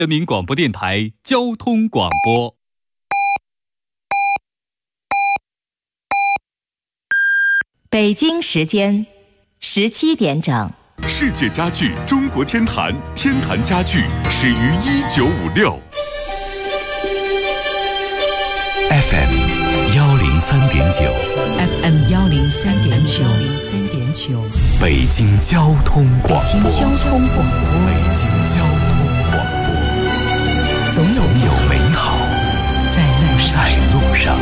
人民广播电台交通广播。 北京时间17点整。 世界家具中国天坛，天坛家具始于1956。 FM 103.9 FM 103.9 北京交通广播。 北京交通广播。 总有美好在路上。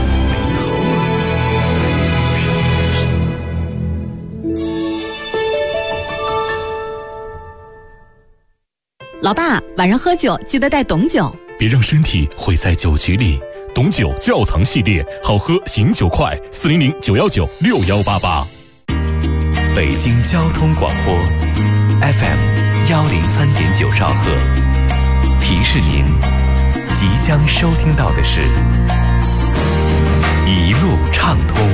老爸，晚上喝酒记得带董酒， 别让身体毁在酒局里。董酒窖藏系列，好喝醒酒快，400-919-6188。 北京交通广播 FM 103.9兆赫，提示您即将收听到的是一路畅通。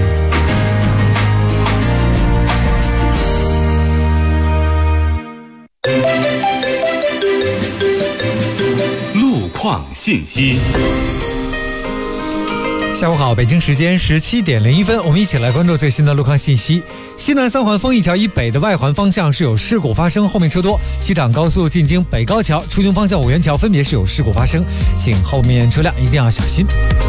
路况信息。 下午好，北京时间17点01分，我们一起来关注最新的路况信息。西南三环丰益桥以北的外环方向是有事故发生，后面车多。机场高速进京北高桥、出京方向五元桥分别是有事故发生，请后面车辆一定要小心。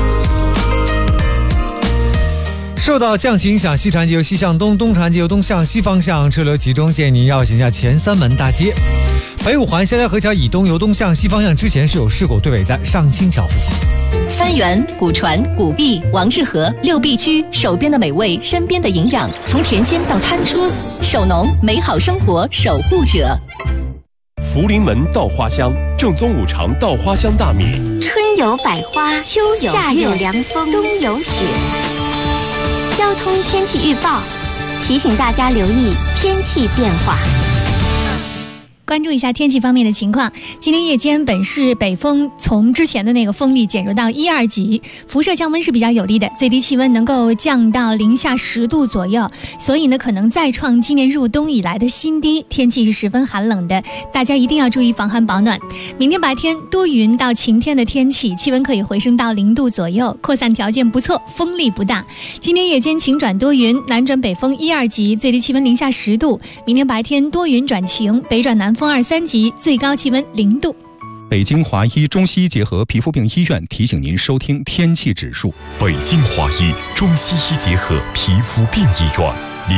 受到降旗影响，西长安街由西向东、东长安街由东向西方向车流集中，建议您绕行下前三门大街。北五环肖家河桥以东由东向西方向之前是有事故，对尾在上清桥附近。 三元、古传、古碧、王致和六必居，手边的美味，身边的营养，从田间到餐桌，手农美好生活守护者。 福临门稻花香，正宗五常稻花香大米。 春有百花，秋有夏有凉风，冬有雪。交通天气预报提醒大家留意天气变化。 关注一下天气方面的情况。今天夜间本市北风从之前的那个风力减弱到1、2级，辐射降温是比较有利的，最低气温能够降到零下10度左右，所以呢可能再创今年入冬以来的新低，天气是十分寒冷的，大家一定要注意防寒保暖。明天白天多云到晴天的天气，气温可以回升到0度左右，扩散条件不错，风力不大。今天夜间晴转多云，南转北风1、2级，最低气温零下10度。明天白天多云转晴，北转南风2、3级，最高气温0度。 北京华医中西医结合皮肤病医院提醒您收听天气指数。 北京华医中西医结合皮肤病医院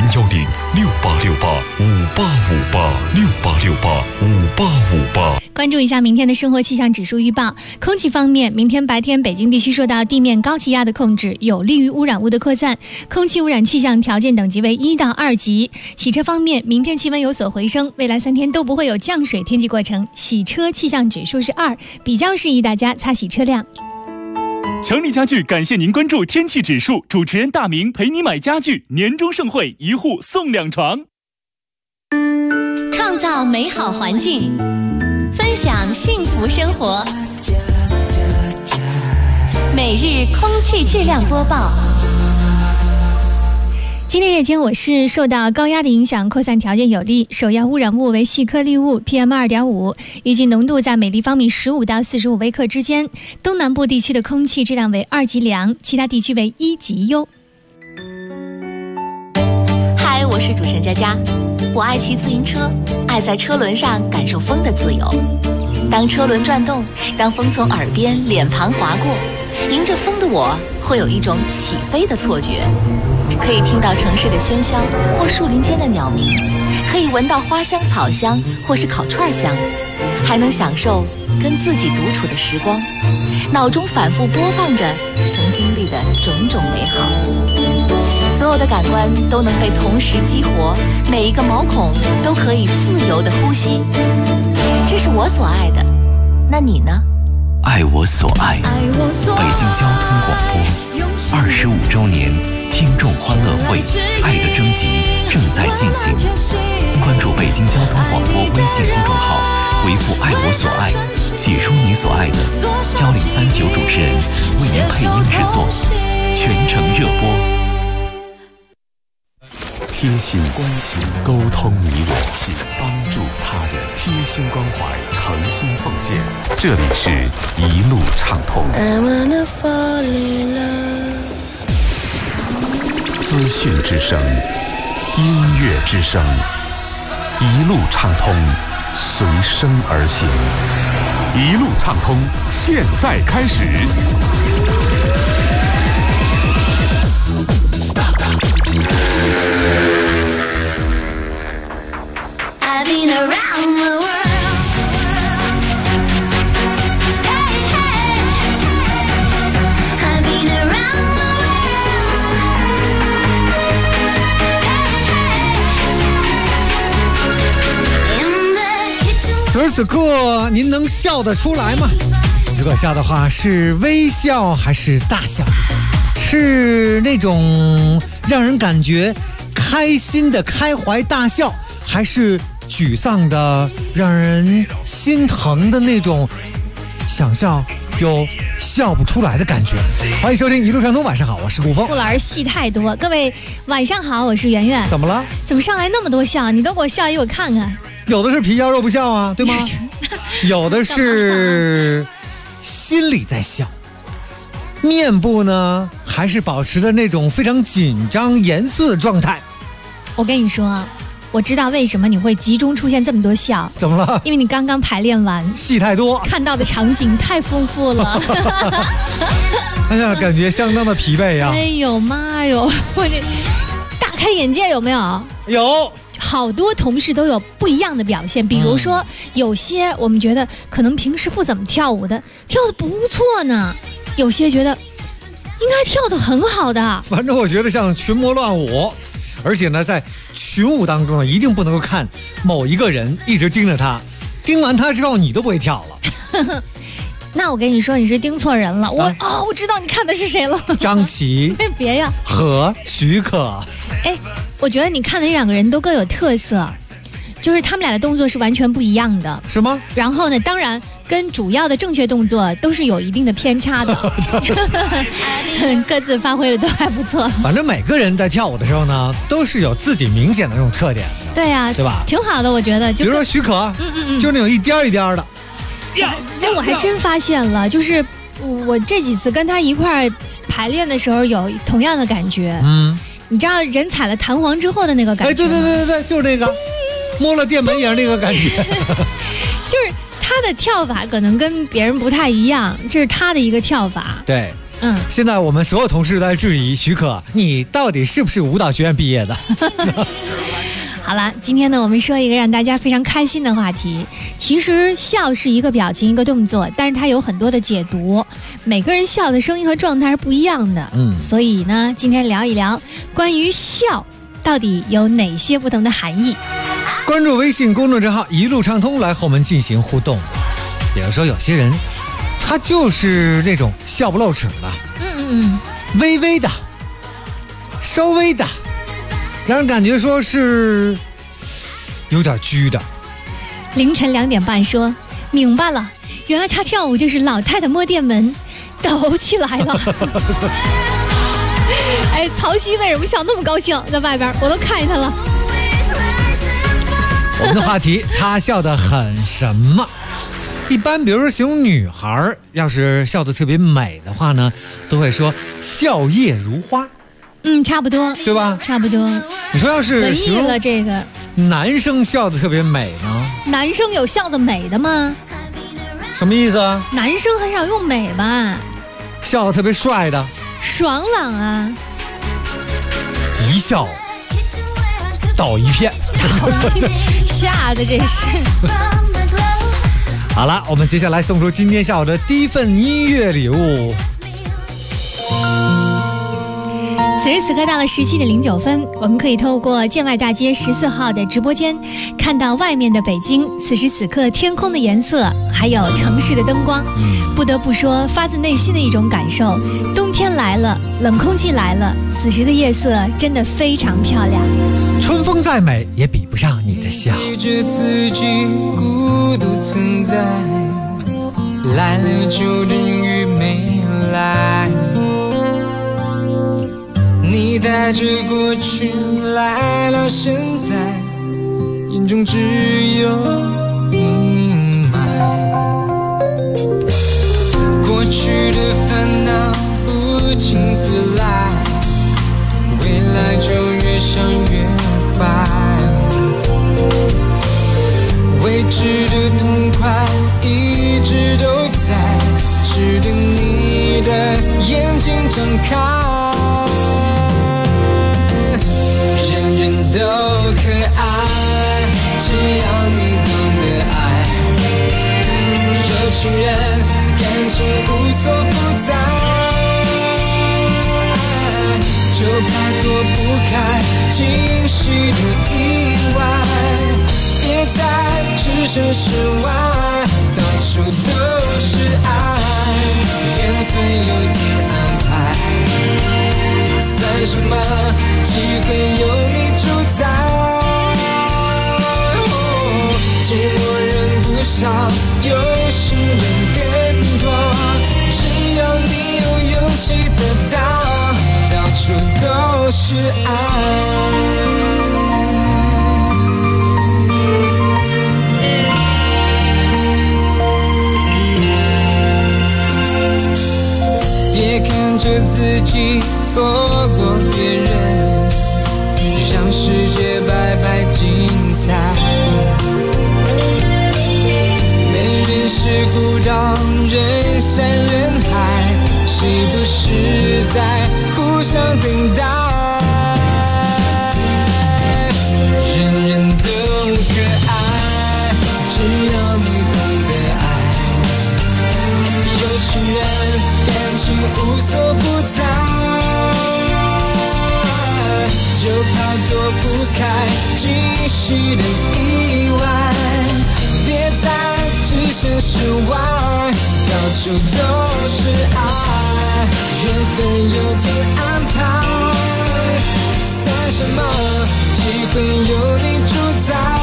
，010-6868-5858，6868-5858。 关注一下明天的生活气象指数预报。空气方面，明天白天北京地区受到地面高气压的控制，有利于污染物的扩散，空气污染气象条件等级为1到2级。洗车方面，明天气温有所回升，未来3天都不会有降水天气过程，洗车气象指数是2，比较适宜大家擦洗车辆。 强力家具感谢您关注天气指数，主持人大明陪你买家具，年终盛会1户送2床。 创造美好环境，分享幸福生活。每日空气质量播报。 今天夜间我市受到高压的影响，扩散条件有利，首要污染物为细颗粒物 PM2.5， 预计浓度在每立方米15到45微克之间。东南部地区的空气质量为2级良，其他地区为1级优。 嗨，我是主持人佳佳，我爱骑自行车，爱在车轮上感受风的自由。当车轮转动，当风从耳边、脸庞划过，迎着风的我会有一种起飞的错觉。可以听到城市的喧嚣或树林间的鸟鸣，可以闻到花香草香或是烤串香，还能享受跟自己独处的时光，脑中反复播放着曾经历的种种美好，所有的感官都能被同时激活，每一个毛孔都可以自由的呼吸。这是我所爱的，那你呢？ 爱我所爱，北京交通广播25周年听众欢乐会爱的征集正在进行，关注北京交通广播微信公众号，回复爱我所爱，写出你所爱的，1039主持人为您配音制作，全程热播。 贴心关心，沟通你我，帮助他人。 贴心关怀，诚心奉献。这里是一路畅通。资讯之声，音乐之声，一路畅通，随声而行。一路畅通，现在开始。 I've been around the world. I've been around the world. 此时此刻，您能笑得出来吗？如果笑的话，是微笑还是大笑？是那种让人感觉开心的开怀大笑，还是沮丧的让人心疼的那种想笑又笑不出来的感觉？欢迎收听一路畅通，晚上好，我是顾峰。 顾老师戏太多，各位晚上好，我是圆圆。 怎么了？ 怎么上来那么多笑？你都给我笑一我看看。 有的是皮笑肉不笑啊，对吗？有的是心里在笑，面部呢还是保持着那种非常紧张严肃的状态。 我跟你说，我知道为什么你会集中出现这么多笑。 怎么了？ 因为你刚刚排练完， 戏太多， 看到的场景太丰富了。 哎呀，感觉相当的疲惫呀！ 哎呦妈哟，我这大开眼界，有没有？ 有。 好多同事都有不一样的表现，比如说有些我们觉得可能平时不怎么跳舞的，跳得不错呢；有些觉得应该跳得很好的。 反正我觉得像群魔乱舞，而且呢，在群舞当中呢，一定不能够看某一个人一直盯着他，盯完他之后你都不会跳了。 那我跟你说，你是盯错人了。我知道你看的是谁了。 张琪。 别呀。 和许可。 哎，我觉得你看的这两个人都各有特色，就是他们俩的动作是完全不一样的。 是吗？ 然后呢，当然跟主要的正确动作都是有一定的偏差的。各自发挥的都还不错。 反正每个人在跳舞的时候呢，都是有自己明显的那种特点的。 对呀， 对吧？ 挺好的，我觉得。 比如说许可，就是那种一颠一颠的。 哎，我还真发现了，就是我这几次跟他一块排练的时候，有同样的感觉。你知道人踩了弹簧之后的那个感觉吗？ 哎，对，就是那个摸了电门一样那个感觉。 就是他的跳法可能跟别人不太一样，这是他的一个跳法。 对，现在我们所有同事都在质疑许可，你到底是不是舞蹈学院毕业的？ 好了，今天呢，我们说一个让大家非常开心的话题。其实笑是一个表情，一个动作，但是它有很多的解读，每个人笑的声音和状态是不一样的。所以呢，今天聊一聊关于笑到底有哪些不同的含义。 关注微信公众账号一路畅通来和我们进行互动。比如说有些人他就是那种笑不露齿的，微微的，稍微的，让人感觉说是有点拘的。 凌晨2点半说明白了，原来他跳舞就是老太太摸电门，抖起来了。哎，曹曦为什么笑那么高兴？在外边我都看见他了。 我们的话题，他笑得很什么？一般比如说形容女孩要是笑得特别美的话呢，都会说笑靥如花。 差不多， 对吧？ 差不多。 你说要是形容了这个男生笑得特别美呢？ 男生有笑得美的吗？ 什么意思啊？ 男生很少用美吧？ 笑得特别帅的， 爽朗啊！ 一笑倒一片， 吓得这是。 好了，我们接下来送出今天下午的第一份音乐礼物。 此时此刻到了17点09分，我们可以透过建外大街14号的直播间看到外面的北京，此时此刻天空的颜色，还有城市的灯光。不得不说，发自内心的一种感受。冬天来了，冷空气来了，此时的夜色真的非常漂亮。 春风再美，也比不上你的笑。 着自己孤独存在，来了就等于没来。你带着过去来到现在，眼中只有你。 的烦恼不请自来，未来就越想越坏。未知的痛快一直都在，只等你的眼睛睁开。人人都可爱，只要你懂得爱。有情人感情无所不在，就怕躲不开惊喜的意外。别再置身事外，到处都是爱，缘分有天安排。算什么机会有你主宰？寂寞人不少，有心人更多。只要你有勇气得到，到处都是爱。别看着自己错过别人，让世界白白精彩。没人是孤岛，人山人海，是不是在互相等待？人人都可爱，只要你懂得爱。有情人感情无所不在，就怕躲不开惊喜的意外。别再置身事外，到处都是爱，缘分有天安排。算什么机会有你主宰？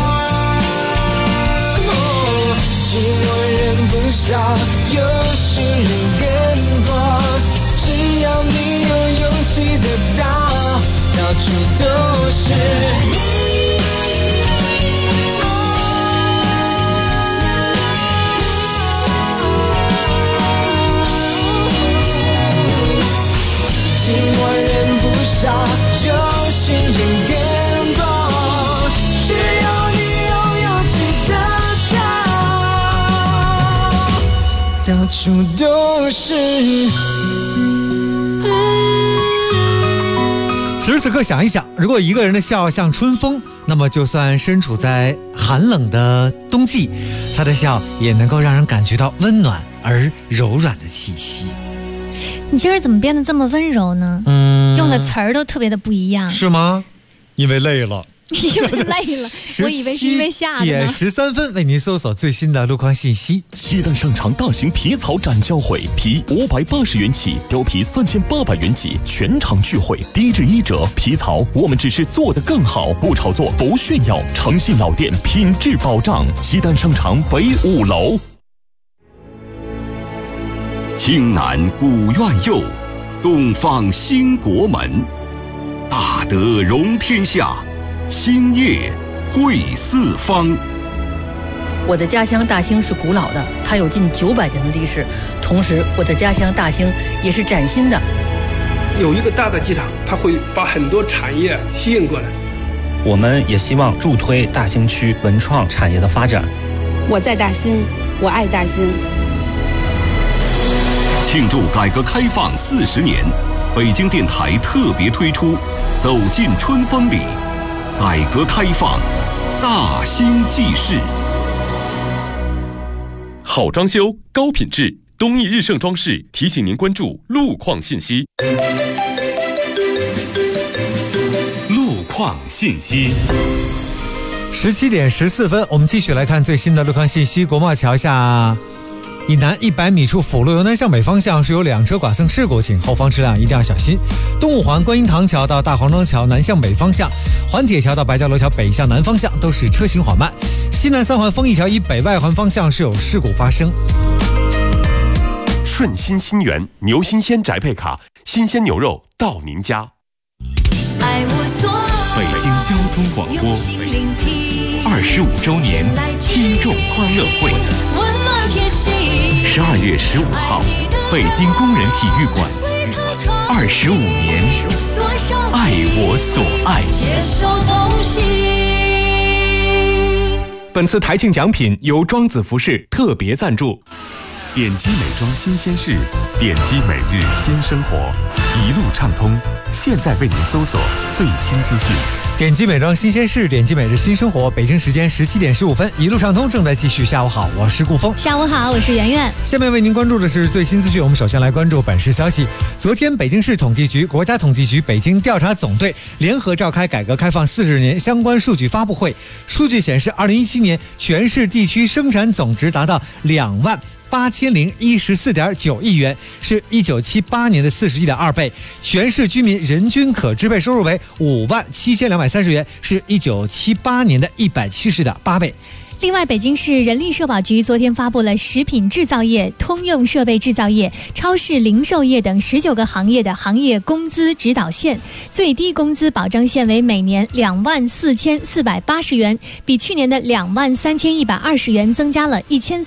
寂寞人不少，有心人更多。只要你有勇气得到，到处都是寂寞人不少，有心人更多。只要你有勇气得到，到处都是。 此时此刻想一想，如果一个人的笑像春风，那么就算身处在寒冷的冬季，他的笑也能够让人感觉到温暖而柔软的气息。 你今儿怎么变得这么温柔呢？用的词儿都特别的不一样。 是吗？因为累了。 因为累了，我以为是因为下的呢。 17:13为您搜索最新的路况信息。 西单商场大型皮草展销会，皮580元起，貂皮3800元起，全场聚会，低至1折。皮草我们只是做得更好，不炒作，不炫耀，诚信老店，品质保障。西单商场北5楼。 青南古院右，东方兴国门，大德容天下，兴业汇四方。 我的家乡大兴是古老的，它有近900年的历史。同时，我的家乡大兴也是崭新的。 有一个大的机场，它会把很多产业吸引过来。 我们也希望助推大兴区文创产业的发展。 我在大兴，我爱大兴。 庆祝改革开放40年，北京电台特别推出《走进春风里》，改革开放大兴记事。 好装修，高品质，东义日盛装饰提醒您关注路况信息。 路况信息。 17:14，我们继续来看最新的路况信息。国贸桥下以南100米处辅路由南向北方向是有2车剐蹭事故，请后方车辆一定要小心。东五环观音堂桥到大黄庄桥南向北方向，环铁桥到白家楼桥北向南方向都是车行缓慢。西南3环丰益桥以北外环方向是有事故发生。 顺心新源牛新鲜宅配卡，新鲜牛肉到您家。 北京交通广播25周年听众欢乐会， 12月15号，北京工人体育馆，25年，爱我所爱。携手同行。 本次台庆奖品由庄子服饰特别赞助。 点击美妆新鲜事，点击每日新生活，一路畅通。现在为您搜索最新资讯。 点击美妆新鲜事，点击每日新生活。北京时间17点15分，一路畅通正在继续。下午好，我是顾峰。 下午好，我是圆圆。 下面为您关注的是最新资讯。我们首先来关注本市消息。昨天，北京市统计局、国家统计局、北京调查总队联合召开改革开放40年相关数据发布会。数据显示，2017年全市地区生产总值达到28014.9亿元，是1978年的41.2倍。全市居民人均可支配收入为57230元，是1978年的170.8倍。 另外，北京市人力社保局昨天发布了食品制造业、通用设备制造业、超市零售业等19个行业的行业工资指导线，最低工资保障线为每年24480元，比去年的23120元增加了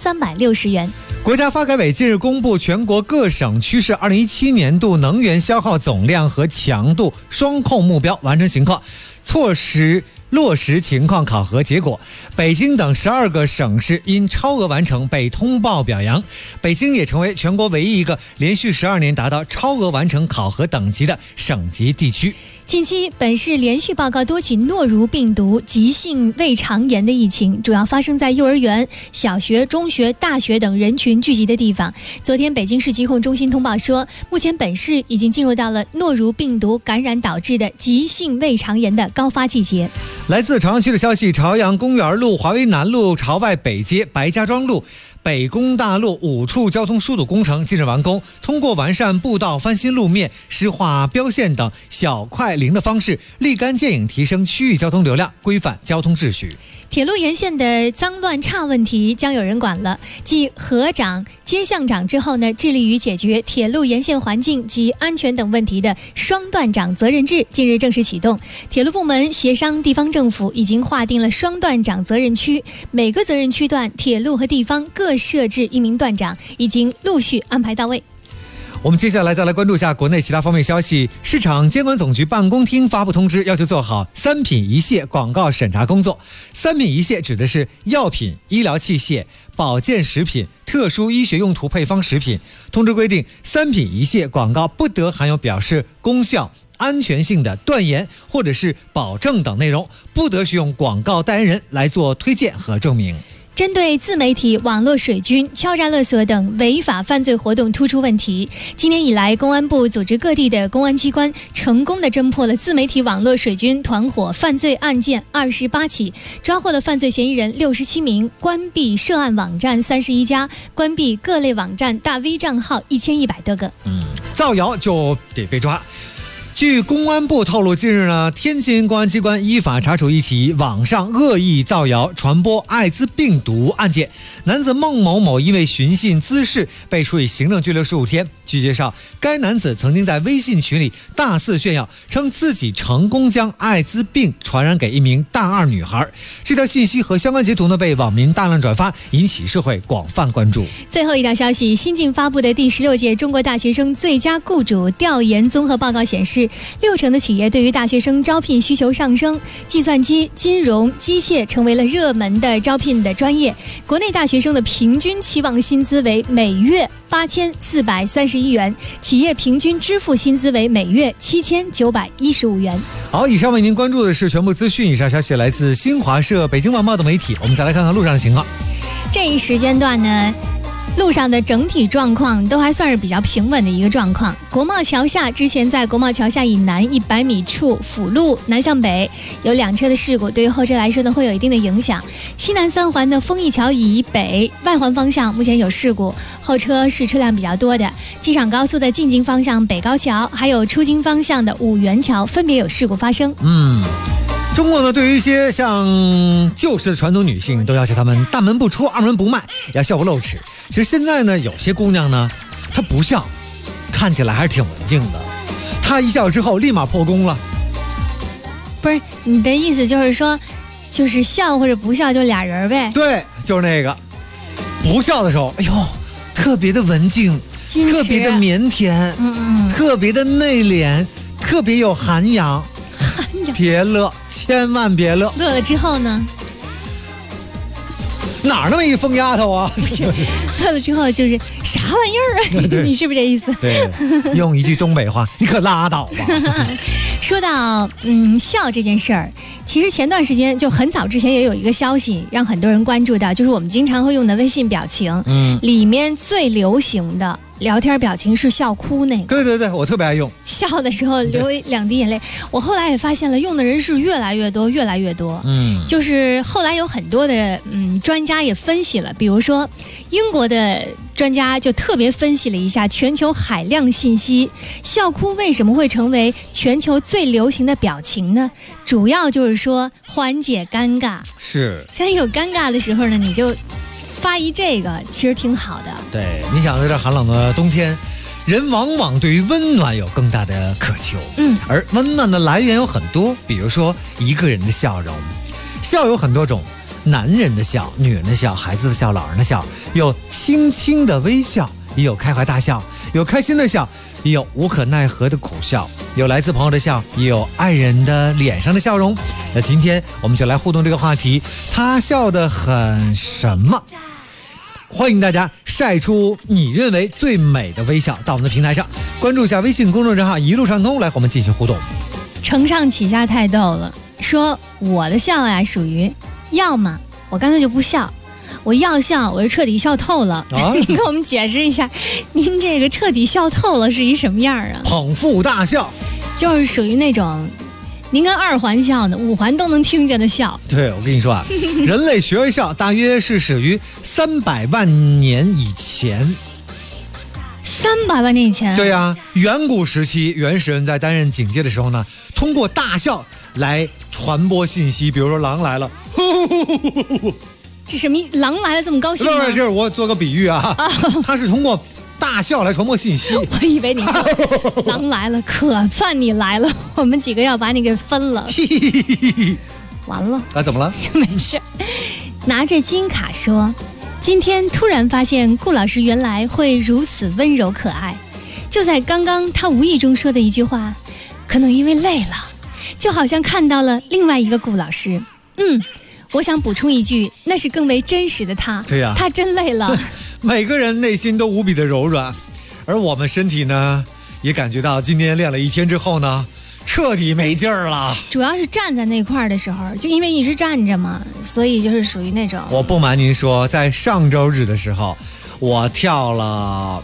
1360元。 国家发改委近日公布全国各省区市2017年度能源消耗总量和强度双控目标完成情况、措施落实情况考核结果。北京等12个省市因超额完成被通报表扬，北京也成为全国唯一一个连续12年达到超额完成考核等级的省级地区。 近期，本市连续报告多起诺如病毒急性胃肠炎的疫情，主要发生在幼儿园、小学、中学、大学等人群聚集的地方。昨天，北京市疾控中心通报说，目前本市已经进入到了诺如病毒感染导致的急性胃肠炎的高发季节。 来自朝阳区的消息，朝阳公园路、华威南路、朝外北街、白家庄路、北工大路5处交通疏堵工程近日完工，通过完善步道、翻新路面、施画标线等小快灵的方式，立竿见影提升区域交通流量，规范交通秩序。 铁路沿线的脏乱差问题将有人管了。继河长、街巷长之后呢，致力于解决铁路沿线环境及安全等问题的双段长责任制近日正式启动。铁路部门协商地方政府已经划定了双段长责任区，每个责任区段铁路和地方各设置1名段长，已经陆续安排到位。 我们接下来再来关注一下国内其他方面消息。市场监管总局办公厅发布通知，要求做好3品1卸广告审查工作。3品1卸指的是药品、医疗器械、保健食品、特殊医学用途配方食品。通知规定，3品1卸广告不得含有表示功效、安全性的断言或者是保证等内容，不得使用广告代言人来做推荐和证明。 针对自媒体、网络水军、敲诈勒索等违法犯罪活动突出问题，今年以来，公安部组织各地的公安机关成功地侦破了自媒体网络水军团伙犯罪案件28起，抓获了犯罪嫌疑人67名，关闭涉案网站31家，关闭各类网站大 V 账号1100多个。 造谣就得被抓。据公安部透露，近日呢，天津公安机关依法查处一起网上恶意造谣传播艾滋病毒案件，男子孟某某因为寻衅滋事被处以行政拘留15天。据介绍，该男子曾经在微信群里大肆炫耀，称自己成功将艾滋病传染给一名大2女孩。这条信息和相关截图呢，被网民大量转发，引起社会广泛关注。 最后一条消息，新近发布的第16届中国大学生最佳雇主调研综合报告显示，60%的企业对于大学生招聘需求上升，计算机、金融、机械成为了热门的招聘的专业。国内大学生的平均期望薪资为每月8431元，企业平均支付薪资为每月7915元。 好，以上为您关注的是全部资讯。以上消息来自新华社、北京晚报等媒体。我们再来看看路上的情况。 这一时间段呢，路上的整体状况都还算是比较平稳的一个状况。国贸桥下之前在国贸桥下以南100米处辅路南向北有2车的事故，对于后车来说呢会有一定的影响。西南3环的丰益桥以北外环方向目前有事故，后车是车辆比较多的。机场高速的进京方向北高桥还有出京方向的五元桥分别有事故发生。 中国呢，对于一些像旧式的传统女性，都要求她们大门不出二门不迈，要笑不露齿。其实现在呢，有些姑娘呢，她不笑，看起来还是挺文静的。她一笑之后，立马破功了。 不是，你的意思就是说，就是笑或者不笑就俩人呗？ 对，就是那个。不笑的时候，哎呦，特特别的文静，特别的腼腆，特别的内敛，特别有涵养。别乐，千万别乐。 乐了之后呢？ 哪儿那么一疯丫头啊？ 不是，乐了之后就是啥玩意儿啊？你是不是这意思？ 对，用一句东北话，你可拉倒吧。 说到笑这件事儿，其实前段时间就很早之前也有一个消息让很多人关注到，就是我们经常会用的微信表情，里面最流行的聊天表情是笑哭那个。 对对对，我特别爱用。 笑的时候流2滴眼泪，我后来也发现了，用的人是越来越多，越来越多。就是后来有很多的专家也分析了，比如说英国的专家就特别分析了一下全球海量信息，笑哭为什么会成为全球最流行的表情呢？主要就是说缓解尴尬。 是， 在有尴尬的时候呢，你就发一这个，其实挺好的。 对，你想在这寒冷的冬天，人往往对于温暖有更大的渴求。而温暖的来源有很多，比如说一个人的笑容，笑有很多种。男人的笑，女人的笑，孩子的笑，老人的笑，有轻轻的微笑，也有开怀大笑，有开心的笑，也有无可奈何的苦笑，有来自朋友的笑，也有爱人的脸上的笑容。那今天我们就来互动这个话题，他笑得很什么？欢迎大家晒出你认为最美的微笑到我们的平台上，关注一下微信公众账号一路畅通，来和我们进行互动。 承上启下太逗了，说我的笑呀属于要么我干脆就不笑，我要笑我就彻底笑透了。您给我们解释一下，您这个彻底笑透了是一什么样啊？ 捧腹大笑， 就是属于那种您跟2环笑呢，5环都能听见的笑。 对，我跟你说啊，人类学会笑大约是始于300万年以前。 300万年以前？ 对啊，远古时期原始人在担任警戒的时候呢，通过大笑来传播信息。比如说狼来了， 这什么？狼来了这么高兴吗？ 这是我做个比喻啊，它是通过大笑来传播信息。 我以为你说狼来了，可算你来了，我们几个要把你给分了。完了啊？怎么了？ 没事。拿着金卡说，今天突然发现顾老师原来会如此温柔可爱。就在刚刚他无意中说的一句话，可能因为累了，就好像看到了另外一个顾老师。我想补充一句，那是更为真实的他。 对呀， 他真累了。 每个人内心都无比的柔软，而我们身体呢，也感觉到今天练了1天之后呢，彻底没劲儿了。 主要是站在那块儿的时候，就因为一直站着嘛，所以就是属于那种。 我不瞒您说，在上周日的时候，我跳了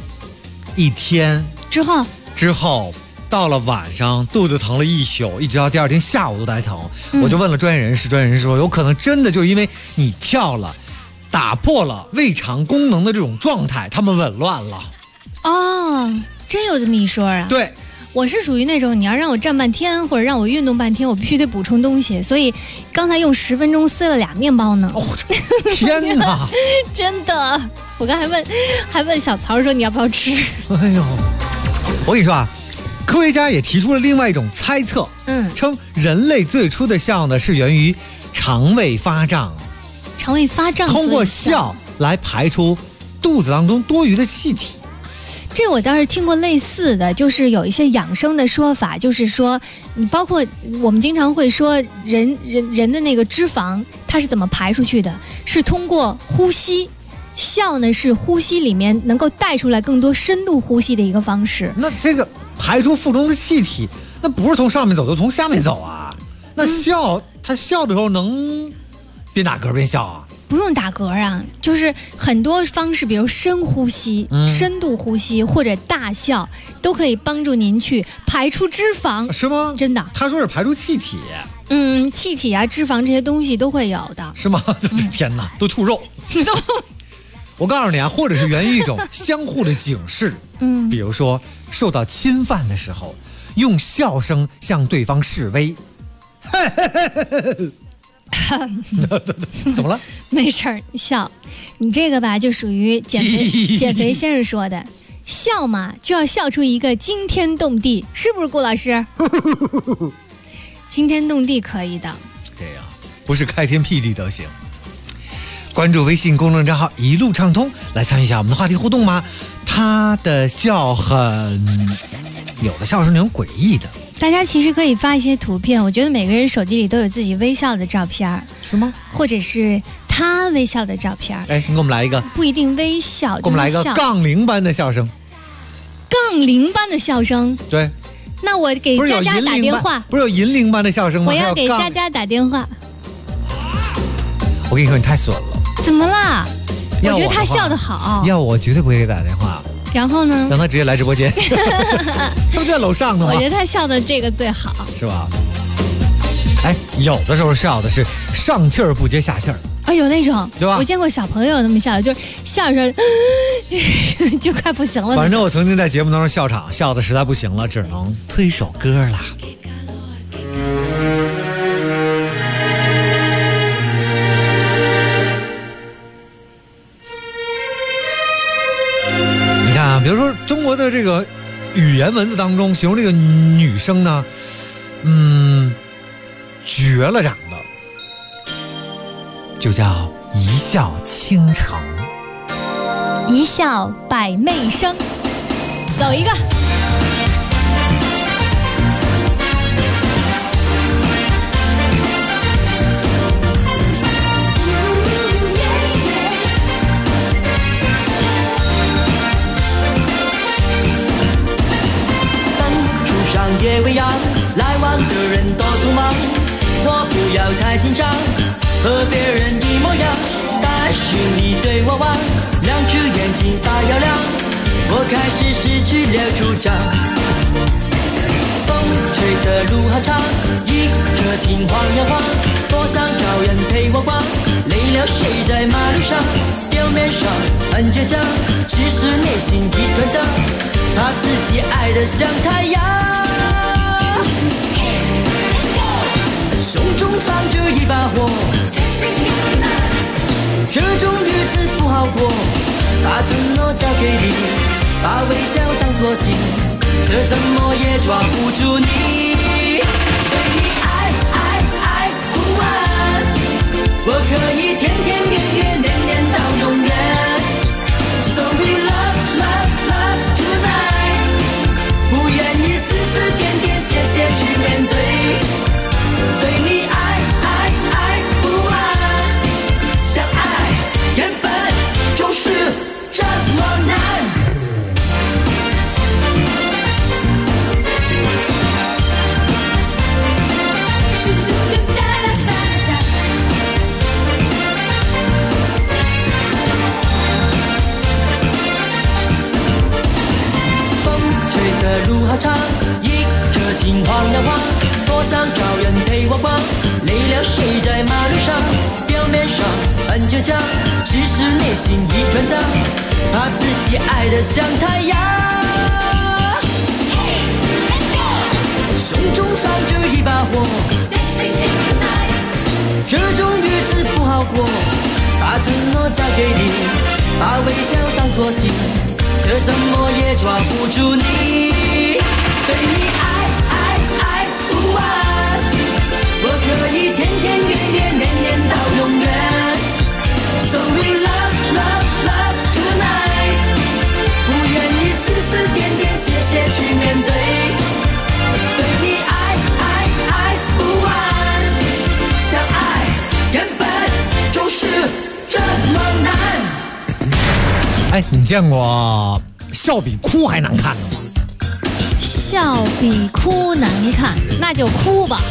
1天之后到了晚上肚子疼了1宿，一直到第2天下午都在疼。我就问了专业人士，专业人士说有可能真的就是因为你跳了，打破了胃肠功能的这种状态，他们紊乱了。 哦，真有这么一说啊？ 对， 我是属于那种你要让我站半天或者让我运动半天，我必须得补充东西，所以刚才用10分钟塞了2面包呢。 天哪！ 真的，我刚还问小曹说你要不要吃？ 哎呦，我跟你说啊，科学家也提出了另外一种猜测，称人类最初的笑呢是源于肠胃发胀，通过笑来排出肚子当中多余的气体。 这我倒是听过类似的，就是有一些养生的说法，就是说你包括我们经常会说人的那个脂肪它是怎么排出去的，是通过呼吸。笑呢是呼吸里面能够带出来更多深度呼吸的一个方式。 那这个排出腹中的气体，那不是从上面走就从下面走啊？那他笑的时候能边打嗝边笑啊？ 不用打嗝啊，就是很多方式，比如深呼吸、深度呼吸或者大笑，都可以帮助您去排出脂肪。 是吗？ 真的？ 他说是排出气体。 气体啊、脂肪这些东西都会有的。 是吗？天哪，都吐肉。我告诉你啊，或者是源于一种相互的警示。比如说受到侵犯的时候，用笑声向对方示威。怎么了？ 没事儿，笑。你这个吧，就属于减肥先生说的，笑嘛就要笑出一个惊天动地，是不是顾老师？惊天动地可以的。 对呀，不是开天辟地都行。 关注微信公众账号一路畅通，来参与一下我们的话题互动吗？他的笑有的笑是那种诡异的。 大家其实可以发一些图片，我觉得每个人手机里都有自己微笑的照片， 是吗？ 或者是他微笑的照片。 哎，你给我们来一个， 不一定微笑， 给我们来一个杠铃般的笑声。 杠铃般的笑声， 对。 那我给佳佳打电话， 不是有银铃般的笑声吗？ 我要给佳佳打电话。 我跟你说，你太损了。 怎么啦？我觉得他笑得好。 要我绝对不会给他打电话。 然后呢？ 让他直接来直播间。他不在楼上呢吗？ 我觉得他笑的这个最好， 是吧？哎，有的时候笑的是上气儿不接下气儿。 啊，有那种， 对吧？ 我见过小朋友那么笑的，就是笑着就快不行了。 反正我曾经在节目当中笑场，笑的实在不行了，只能推首歌了。你看啊，比如说中国的这个语言文字当中，形容这个女生呢，绝了长的，就叫一笑倾城， 一笑百媚生。走一个。 夜未央，来往的人多匆忙，我不要太紧张，和别人一模样，但是你对我望，两只眼睛发耀亮，我开始失去了主张。风吹的路好长，一颗心晃呀晃，多想找人陪我逛，累了睡在马路上，表面上很倔强，其实内心一团糟，怕自己爱得像太阳。胸中藏着一把火，这种日子不好过，把承诺交给你，把微笑当作信，这怎么也抓不住你。对你爱不完，我可以天天月月年年到永远。So we love tonight， 不愿意丝丝点点谢谢去面对。对你爱不完，相爱原本就是这么难。风吹的路好长，一颗心晃呀晃，多想找人陪我逛，累了睡在马路上，表面上很倔强，其实内心一团糟，怕自己爱得像太阳。胸中藏着一把火，这种日子不好过，把承诺交给你，把微笑当作信，这怎么也抓不住你。对你爱不完，我可以天天月月年年到永远。So we love tonight， 不愿意丝丝点点谢谢去面对。对你爱不完，相爱原本就是这么难。 哎，你见过笑比哭还难看的吗？ 笑比哭难看，那就哭吧。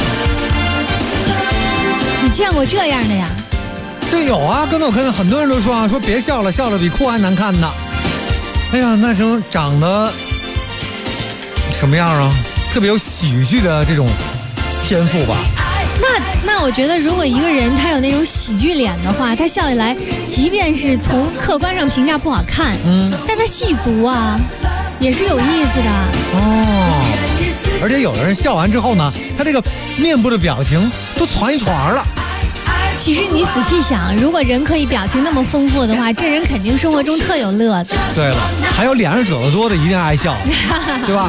你见过这样的呀？ 这有啊，刚才我看到很多人都说啊，说别笑了，笑了比哭还难看呢。哎呀，那时候长得什么样啊？特别有喜剧的这种天赋吧。 那我觉得，如果一个人他有那种喜剧脸的话，他笑起来，即便是从客观上评价不好看，但他戏足啊，也是有意思的哦。而且有的人笑完之后呢，他这个面部的表情都攒一团了。 其实你仔细想，如果人可以表情那么丰富的话，这人肯定生活中特有乐子。 对了，还有脸上褶子多的一定爱笑，对吧？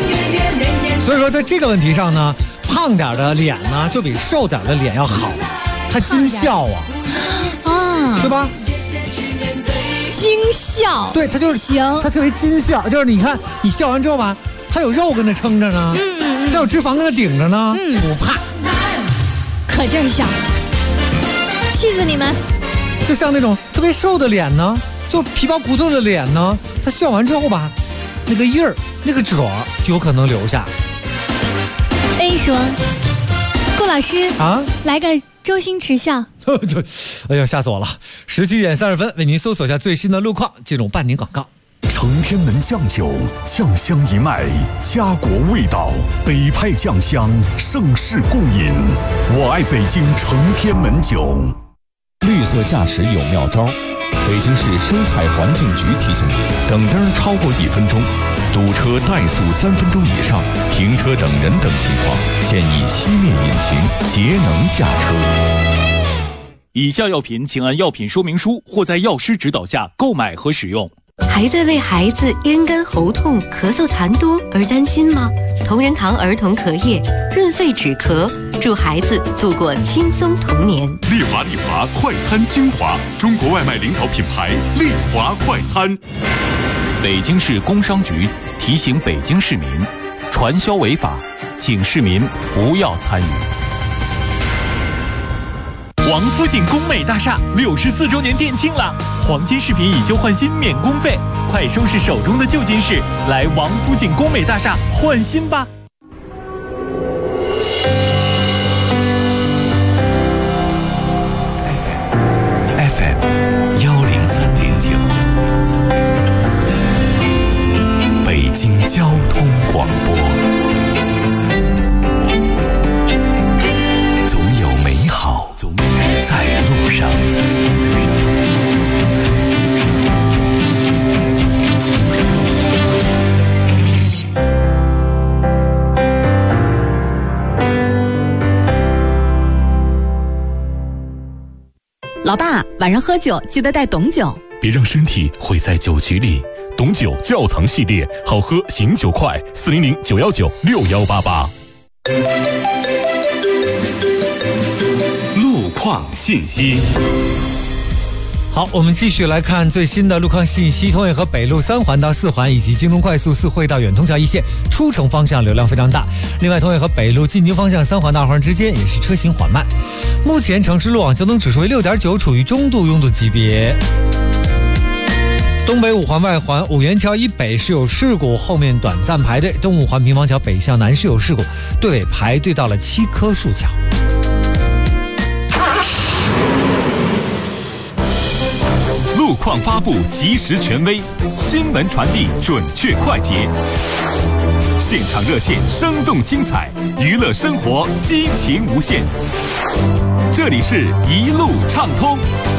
所以说，在这个问题上呢，胖点的脸呢就比瘦点的脸要好。 他惊笑啊，对吧？ 惊笑， 对，他就是行， 他特别惊笑，就是你看你笑完之后吧，他有肉跟他撑着呢，他有脂肪跟他顶着呢，不怕， 可劲儿笑，气死你们！ 就像那种特别瘦的脸呢，就皮包骨头的脸呢，他笑完之后吧，那个印儿、那个褶就有可能留下。 A 说：“顾老师啊， 来个周星驰笑。” 哎呀，吓死我了！17:30，为您搜索一下最新的路况，进入半年广告。 承天门酱酒，酱香一脉，家国味道，北派酱香，盛世共饮。我爱北京承天门酒。 绿色驾驶有妙招，北京市生态环境局提醒您：等灯超过1分钟，堵车怠速3分钟以上，停车等人等情况，建议熄灭引擎，节能驾车。 以下药品请按药品说明书或在药师指导下购买和使用。 还在为孩子咽干喉痛、咳嗽痰多而担心吗？同仁堂儿童咳液润肺止咳，助孩子度过轻松童年。 丽华快餐精华，中国外卖领导品牌丽华快餐。 北京市工商局提醒北京市民，传销违法，请市民不要参与。王府井工美大厦64周年店庆了，黄金饰品以旧换新免工费，快收拾手中的旧金饰，来王府井工美大厦换新吧。 FM 103.9，北京交通广播。总有美好在路上。 老爸，晚上喝酒记得带董酒， 别让身体毁在酒局里。董酒窖藏系列，好喝醒酒快，400-919-6188。 路况信息。 好，我们继续来看最新的路况信息。通远河北路3环到4环以及京东快速4惠到远通桥一线出城方向流量非常大。另外，通远河北路进京方向3环到2环之间也是车行缓慢。目前城市路网交通指数为6.9，处于中度拥堵级别。东北5环外环五元桥以北是有事故，后面短暂排队。东5环平房桥北向南是有事故，队尾排队到了7棵树桥。 路况发布及时权威，新闻传递准确快捷，现场热线生动精彩，娱乐生活激情无限。这里是一路畅通。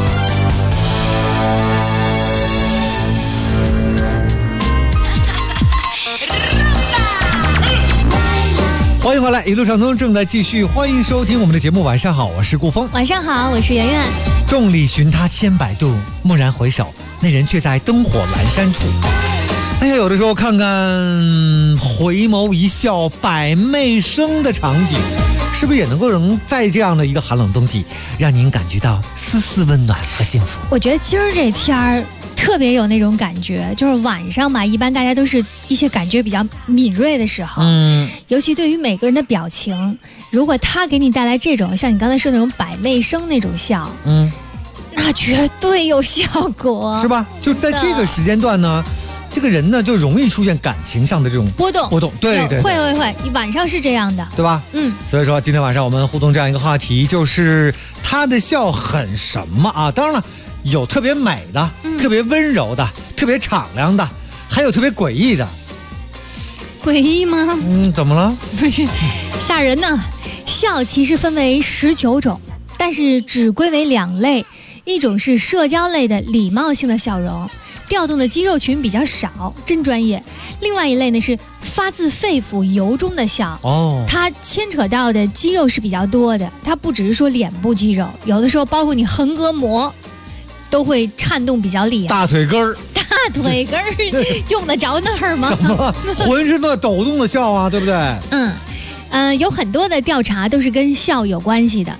欢迎回来，一路畅通正在继续，欢迎收听我们的节目。晚上好，我是顾峰。 晚上好，我是圆圆。 众里寻他千百度，蓦然回首，那人却在灯火阑珊处。哎呀，有的时候看看回眸一笑百媚生的场景，是不是也能够在这样的一个寒冷冬季，让您感觉到丝丝温暖和幸福？ 我觉得今儿这天儿特别有那种感觉，就是晚上嘛，一般大家都是一些感觉比较敏锐的时候，尤其对于每个人的表情，如果他给你带来这种像你刚才说的那种百媚生那种笑，那绝对有效果， 是吧？就在这个时间段呢，这个人呢就容易出现感情上的这种波动，对， 会，你晚上是这样的， 对吧？所以说今天晚上我们互动这样一个话题，就是他的笑很什么啊？当然了，有特别美的，特别温柔的，特别敞亮的，还有特别诡异的。 诡异吗？ 怎么了？ 不是，吓人呢。笑其实分为19种，但是只归为2类，一种是社交类的礼貌性的笑容，调动的肌肉群比较少，真专业。另外一类呢是发自肺腑由衷的笑，它牵扯到的肌肉是比较多的，它不只是说脸部肌肉，有的时候包括你横膈膜都会颤动比较厉害。 大腿根儿用得着那儿吗？ 怎么了？浑身都在抖动的笑啊，对不对？ 有很多的调查都是跟笑有关系的。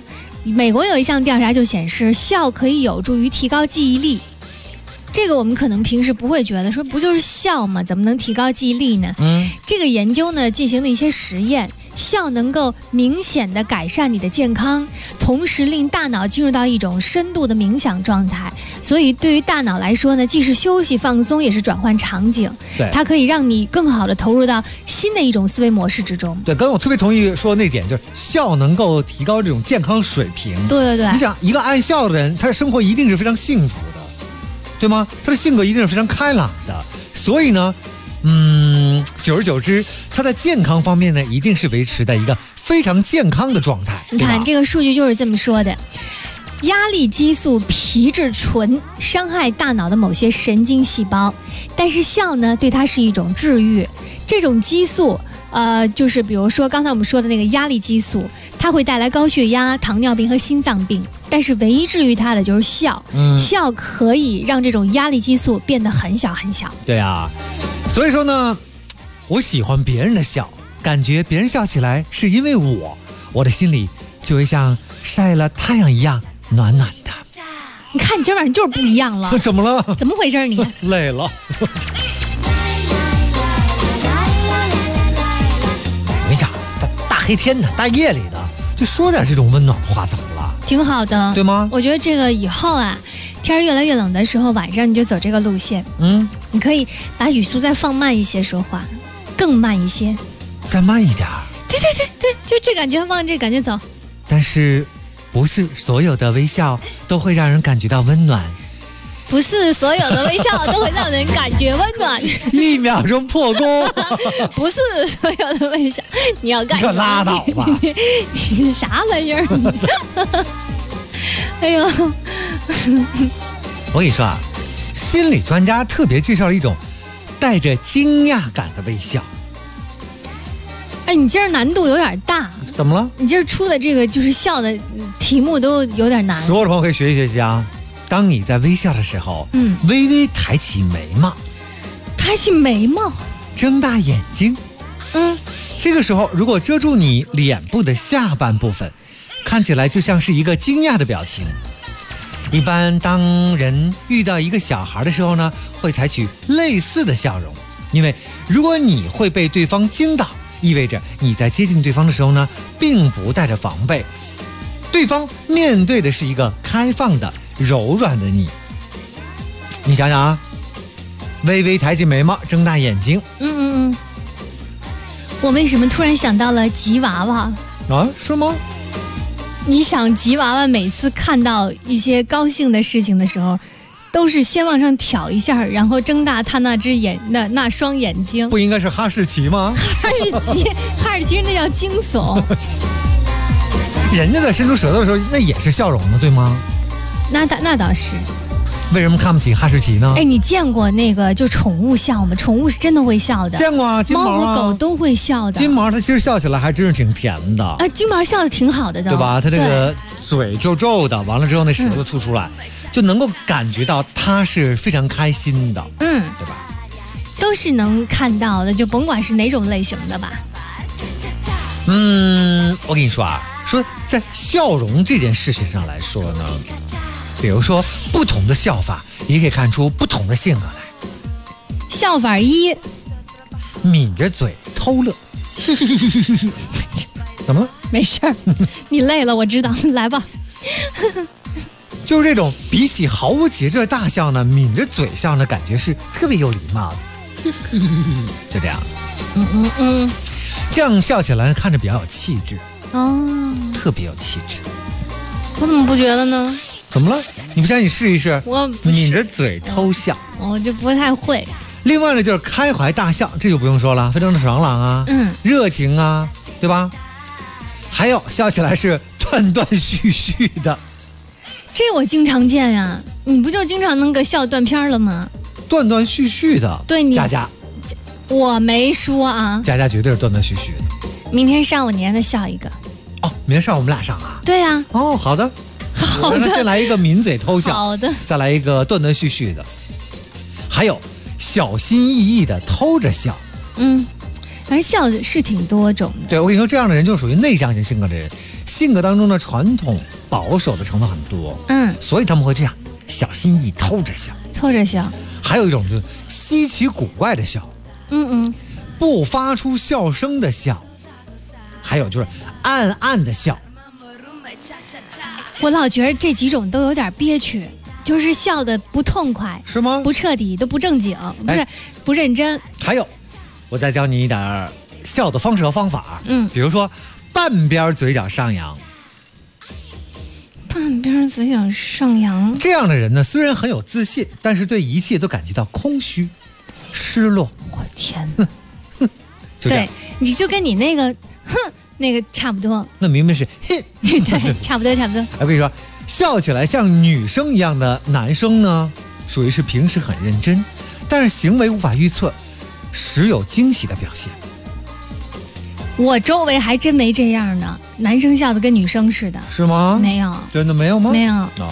美国有一项调查就显示，笑可以有助于提高记忆力。这个我们可能平时不会觉得，说不就是笑吗？怎么能提高记忆力呢？这个研究呢进行了一些实验，笑能够明显的改善你的健康，同时令大脑进入到一种深度的冥想状态。所以对于大脑来说呢，既是休息放松，也是转换场景。 对， 它可以让你更好的投入到新的一种思维模式之中。 对，刚刚我特别同意说那点，就是笑能够提高这种健康水平。 对对对， 你想一个爱笑的人，他的生活一定是非常幸福的，对吗？他的性格一定是非常开朗的，所以呢，久而久之，他在健康方面呢，一定是维持在一个非常健康的状态。 你看这个数据就是这么说的。压力激素皮质醇伤害大脑的某些神经细胞，但是笑呢，对它是一种治愈。这种激素，就是比如说刚才我们说的那个压力激素，它会带来高血压、糖尿病和心脏病。但是唯一治愈它的就是笑，笑可以让这种压力激素变得很小很小。 对啊，所以说呢，我喜欢别人的笑，感觉别人笑起来是因为我的心里就会像晒了太阳一样暖暖的。 你看你今晚上就是不一样了。 怎么了？ 怎么回事你？ 累了。我想大黑天的，大夜里的，就说点这种温暖的话，怎么了？ 挺好的， 对吗？ 我觉得这个以后啊，天越来越冷的时候，晚上你就走这个路线。你可以把语速再放慢一些说话，更慢一些， 再慢一点。 对，就这感觉，往这感觉走。 但是不是所有的微笑都会让人感觉到温暖， 不是所有的微笑都会让人感觉温暖。 1秒钟破功。 不是所有的微笑，你要干什么？ 你可拉倒吧！ 你啥玩意儿？哎呦！ 我跟你说啊，心理专家特别介绍了一种带着惊讶感的微笑。 哎，你今儿难度有点大。 怎么了？ 你今儿出的这个就是笑的题目都有点难。 所有的朋友可以学习学习啊。当你在微笑的时候，微微抬起眉毛，睁大眼睛，这个时候如果遮住你脸部的下半部分，看起来就像是一个惊讶的表情。一般当人遇到一个小孩的时候呢，会采取类似的笑容，因为如果你会被对方惊到，意味着你在接近对方的时候呢，并不带着防备，对方面对的是一个开放的柔软的你。你想想啊，微微抬起眉毛，睁大眼睛。 我为什么突然想到了吉娃娃啊？是吗？ 你想吉娃娃每次看到一些高兴的事情的时候，都是先往上挑一下，然后睁大他那双眼睛。 不应该是哈士奇吗？ 哈士奇那叫惊悚。 人家在伸出舌头的时候，那也是笑容的，对吗？ 那倒是。 为什么看不起哈士奇呢？ 哎，你见过那个就宠物笑吗？宠物是真的会笑的。 见过啊，金毛啊， 猫和狗都会笑的。 金毛它其实笑起来还真是挺甜的。 啊，金毛笑的挺好的， 对吧？它这个嘴皱皱的，完了之后那舌头吐出来，就能够感觉到它是非常开心的。对吧？ 都是能看到的，就甭管是哪种类型的吧。 我跟你说啊，说在笑容这件事情上来说呢，比如说不同的笑法也可以看出不同的性格来。 笑法一， 抿着嘴偷乐。怎么了？ 没事儿，你累了我知道，来吧。 就是这种比起毫无节制的大笑呢，抿着嘴笑呢，感觉是特别有礼貌的。就这样。这样笑起来看着比较有气质。特别有气质。 我怎么不觉得呢？ 怎么了？你不相信你试一试？ 我抿着嘴偷笑， 我就不太会。 另外呢，就是开怀大笑，这就不用说了，非常的爽朗啊，热情啊，对吧？还有笑起来是断断续续的， 这我经常见呀。你不就经常弄个笑断片了吗？ 断断续续的， 对你佳佳， 我没说啊， 佳佳绝对是断断续续的。 明天上午你让他笑一个。 哦，明天上午我们俩上啊？ 对啊。 哦，好的。 好的。 让他先来一个抿嘴偷笑， 好的。 再来一个断断续续的，还有小心翼翼的偷着笑。 反正笑是挺多种的。 对，我跟你说，这样的人就属于内向型性格的人， 性格当中的传统保守的成分很多，所以他们会这样小心翼翼偷着笑。还有一种就是稀奇古怪的笑，不发出笑声的笑，还有就是暗暗的笑。 我老觉得这几种都有点憋屈，就是笑得不痛快， 是吗？ 不彻底，都不正经，不认真。 还有，我再教你一点笑的方式和方法，比如说半边嘴角上扬。 半边嘴角上扬， 这样的人呢，虽然很有自信，但是对一切都感觉到空虚、失落。 我天哪！对，你就跟你那个那个差不多。 那明明是嘿， 对，差不多。 我跟你说，笑起来像女生一样的男生呢，属于是平时很认真，但是行为无法预测，时有惊喜的表现。 我周围还真没这样的，男生笑得跟女生似的。 是吗？ 没有。 真的没有吗？ 没有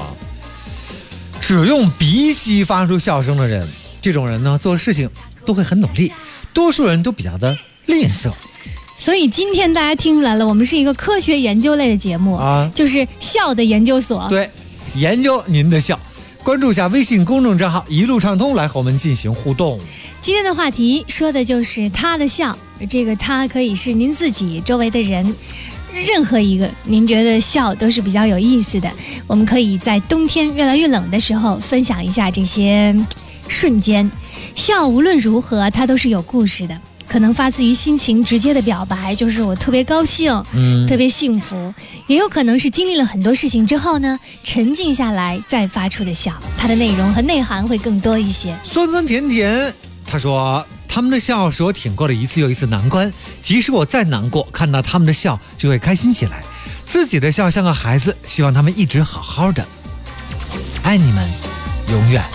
只用鼻息发出笑声的人，这种人呢，做事情都会很努力，多数人都比较的吝啬。 所以今天大家听出来了，我们是一个科学研究类的节目就是笑的研究所。 对，研究您的笑。关注一下微信公众账号一路畅通，来和我们进行互动。 今天的话题说的就是他的笑，这个他可以是您自己周围的人，任何一个您觉得笑都是比较有意思的。我们可以在冬天越来越冷的时候分享一下这些瞬间。笑无论如何它都是有故事的，可能发自于心情直接的表白，就是我特别高兴，特别幸福，也有可能是经历了很多事情之后呢，沉静下来再发出的笑，它的内容和内涵会更多一些。 酸酸甜甜，他说他们的笑使我挺过了一次又一次难关，即使我再难过，看到他们的笑就会开心起来，自己的笑像个孩子，希望他们一直好好的，爱你们永远。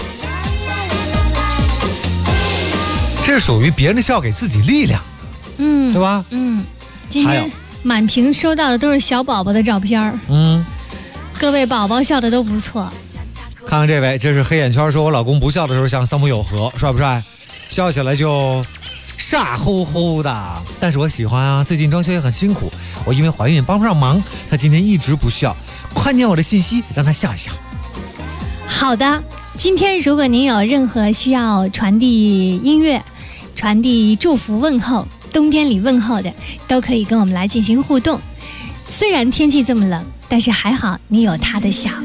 这是属于别人的笑给自己力量的，对吧？ 今天满屏收到的都是小宝宝的照片，各位宝宝笑的都不错。 看看这位，这是黑眼圈，说我老公不笑的时候像三浦友和，帅不帅？笑起来就傻乎乎的，但是我喜欢啊。最近装修也很辛苦，我因为怀孕帮不上忙，他今天一直不笑，快念我的信息，让他笑一笑。 好的，今天如果您有任何需要传递音乐、传递祝福问候、冬天里问候的，都可以跟我们来进行互动。虽然天气这么冷，但是还好你有他的笑。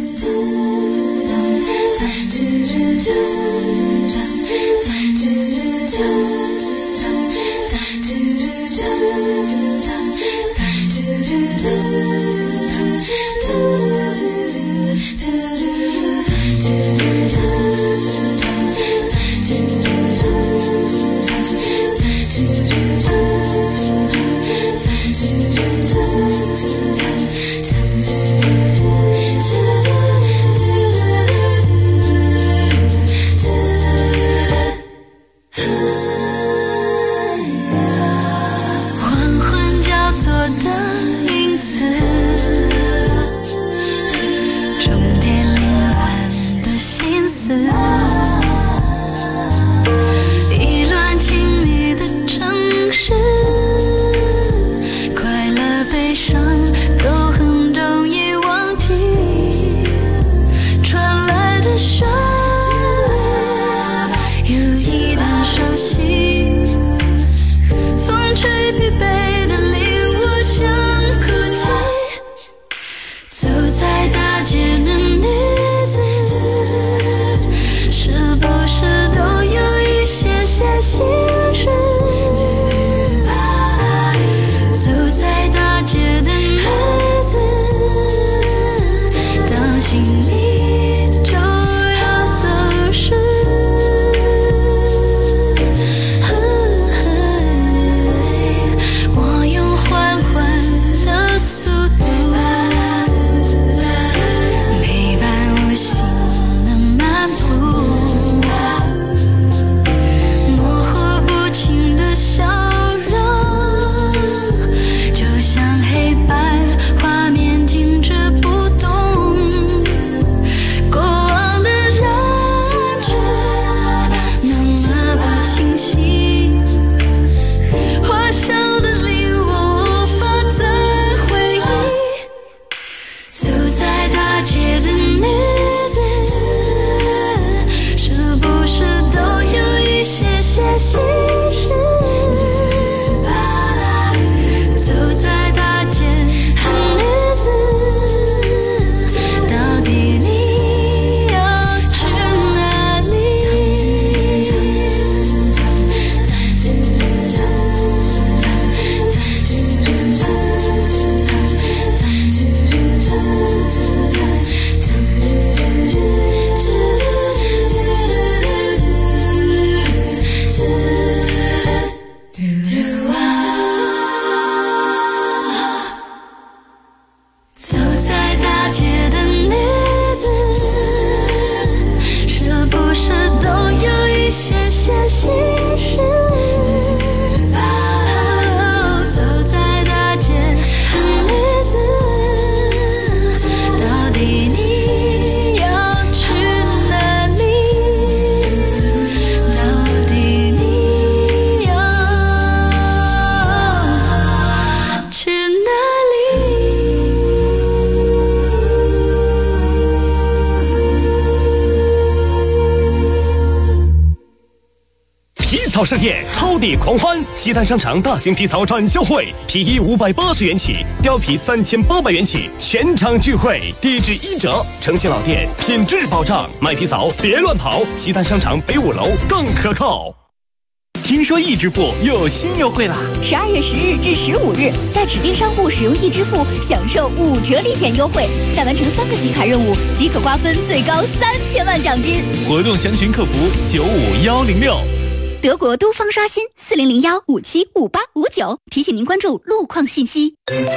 草盛宴，超抵狂欢！西单商场大型皮草展销会，皮衣580元起，貂皮3800元起，全场聚会，低至1折。诚信老店，品质保障，买皮草别乱跑，西单商场北5楼更可靠。 听说易支付又有新优惠啦 ！12月10日至15日，在指定商铺使用易支付，享受5折立减优惠，再完成3个集卡任务即可瓜分最高3000万奖金。 活动详询客服95106。 德国都方刷新4001575859，提醒您关注路况信息。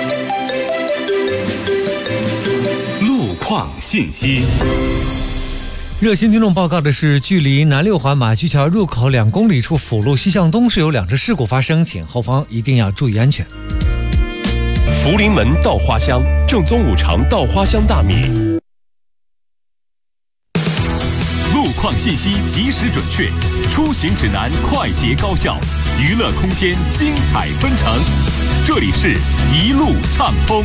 路况信息。 热心听众报告的是，距离南六环马驹桥入口2公里处辅路西向东是有2次事故发生，请后方一定要注意安全。 福临门稻花香，正宗五常稻花香大米。 路况信息及时准确，出行指南快捷高效，娱乐空间精彩纷呈。这里是一路畅通。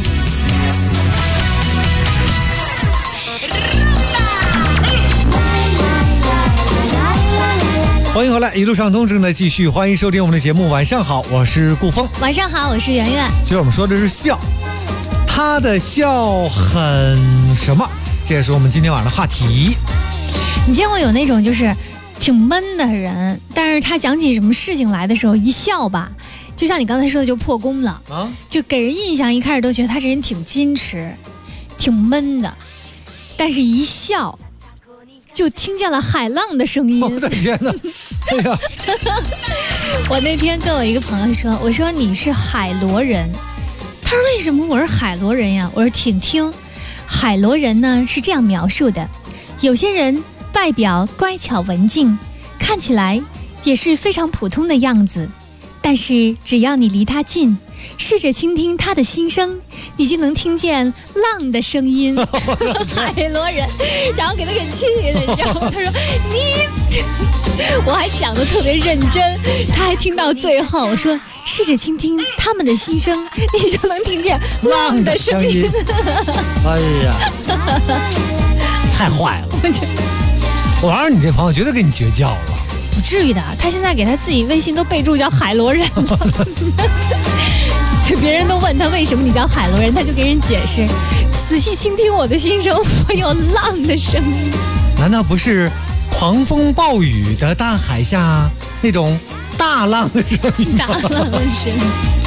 欢迎回来，一路畅通正在继续，欢迎收听我们的节目。晚上好，我是顾峰。 晚上好，我是圆圆。 今儿我们说的是笑，他的笑很什么？这也是我们今天晚上的话题。 你见过有那种就是挺闷的人，但是他讲起什么事情来的时候一笑吧，就像你刚才说的就破功了啊，就给人印象一开始都觉得他这人挺矜持挺闷的，但是一笑就听见了海浪的声音。 我的天哪！哎呀， 我那天跟我一个朋友说，我说你是海螺人，他说为什么我是海螺人呀？我说请听，海螺人呢是这样描述的：有些人外表乖巧文静，看起来也是非常普通的样子，但是只要你离他近，试着倾听他的心声，你就能听见浪的声音。海螺人，然后给他给气的，你知道吗？他说你，我还讲得特别认真，他还听到最后。我说试着倾听他们的心声，你就能听见浪的声音。 哎呀，太坏了！我让你这朋友绝对跟你绝交了。 不至于的，他现在给他自己微信都备注叫海螺人。就别人都问他为什么你叫海螺人，他就给人解释：仔细倾听我的心声，我有浪的声音。 难道不是狂风暴雨的大海下那种大浪的声音？ 大浪的声音。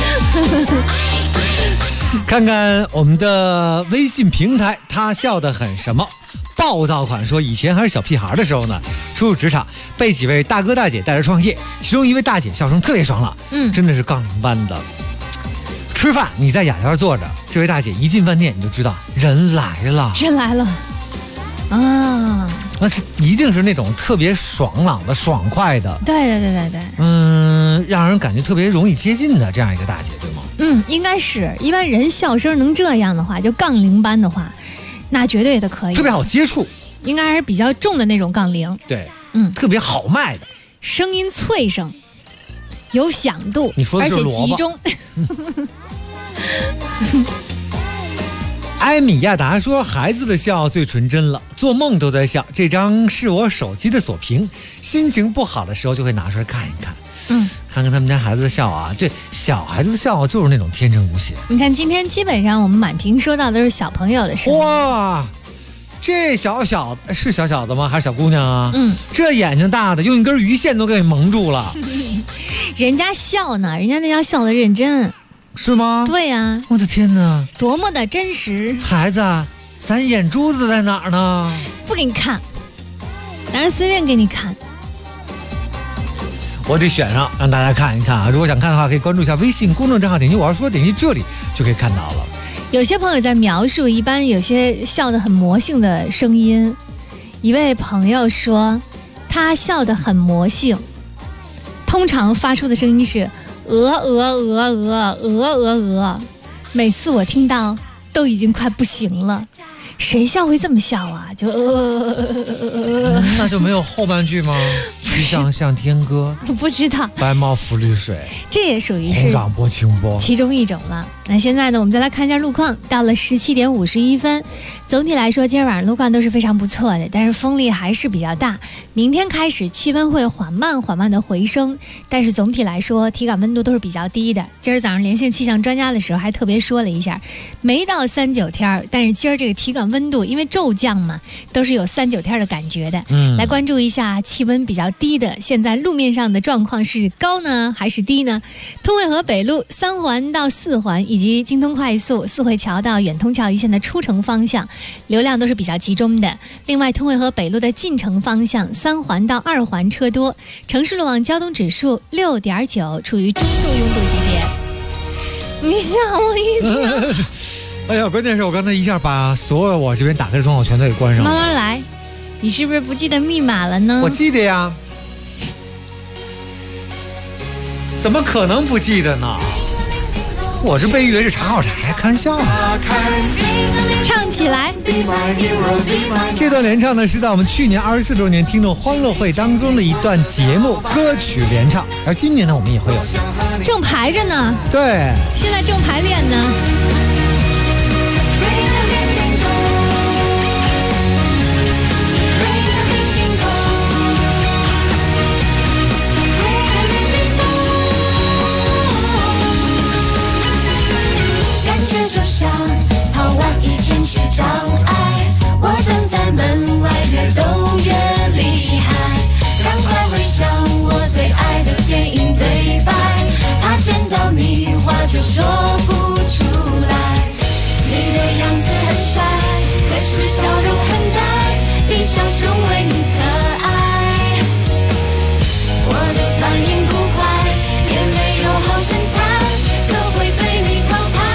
看看我们的微信平台，他笑得很什么？报道款说，以前还是小屁孩的时候呢，初入职场被几位大哥大姐带着创业，其中一位大姐笑声特别爽朗，真的是杠铃般的。吃饭你在雅间坐着，这位大姐一进饭店你就知道人来了， 人来了啊！ 那一定是那种特别爽朗的、爽快的， 对， 让人感觉特别容易接近的这样一个大姐，对吗？ 应该是，一般人笑声能这样的话，就杠铃般的话，那绝对的可以， 特别好接触， 应该还是比较重的那种杠铃， 对，特别好卖的， 声音脆声，有响度，而且集中。 埃米亚达说，孩子的笑最纯真了，做梦都在笑。这张是我手机的锁屏，心情不好的时候就会拿出来看一看，看看他们家孩子的笑啊。这小孩子的笑就是那种天真无邪。 你看今天基本上我们满屏说到的都是小朋友的声音。 哇，这小小是小小的吗？还是小姑娘啊？这眼睛大的用一根鱼线都给蒙住了。 人家笑呢，人家那叫笑得认真。 是吗？ 对呀， 我的天哪， 多么的真实！ 孩子，咱眼珠子在哪儿呢？ 不给你看，当然随便给你看。 我得选上，让大家看一看啊！如果想看的话，可以关注一下微信公众账号，点击我要说，点击这里就可以看到了。 有些朋友在描述，一般有些笑得很魔性的声音。一位朋友说，他笑得很魔性，通常发出的声音是。每次我听到都已经快不行了， 谁笑会这么笑啊？就那就没有后半句吗？曲项向天歌， 不知道。 白毛浮绿水， 这也属于是红掌拨清波其中一种了。那现在呢，我们再来看一下路况，到了17点51分。总体来说，今儿晚上路况都是非常不错的，但是风力还是比较大。明天开始气温会缓慢的回升，但是总体来说体感温度都是比较低的。今儿早上连线气象专家的时候还特别说了一下，没到39天，但是今儿这个体感温度因为骤降嘛，都是有39天的感觉的。来关注一下气温比较低的，现在路面上的状况是高呢还是低呢？通惠河北路3环到4环以及京通快速四惠桥到远通桥一线的出城方向流量都是比较集中的。另外，通惠河北路的进城方向3环到2环车多，城市路网交通指数6.9，处于中度拥堵级别。你吓我一跳！ 哎呀，关键是我刚才一下把所有我这边打开的窗口全都给关上了。 慢慢来，你是不是不记得密码了呢？ 我记得呀，怎么可能不记得呢？我是被誉为是查好台，开玩笑。 唱起来！ 这段连唱呢是在我们去年24周年听众欢乐会当中的一段节目歌曲连唱，而今年呢我们也会有， 正排着呢。 对， 现在正排练呢。 就像逃完一天去障碍，我等在门外，越斗越厉害。赶快回想我最爱的电影对白，怕见到你话就说不出来。你的样子很帅，可是笑容很呆，比小熊维尼可爱。我的反应不快，也没有好身材，可会被你淘汰。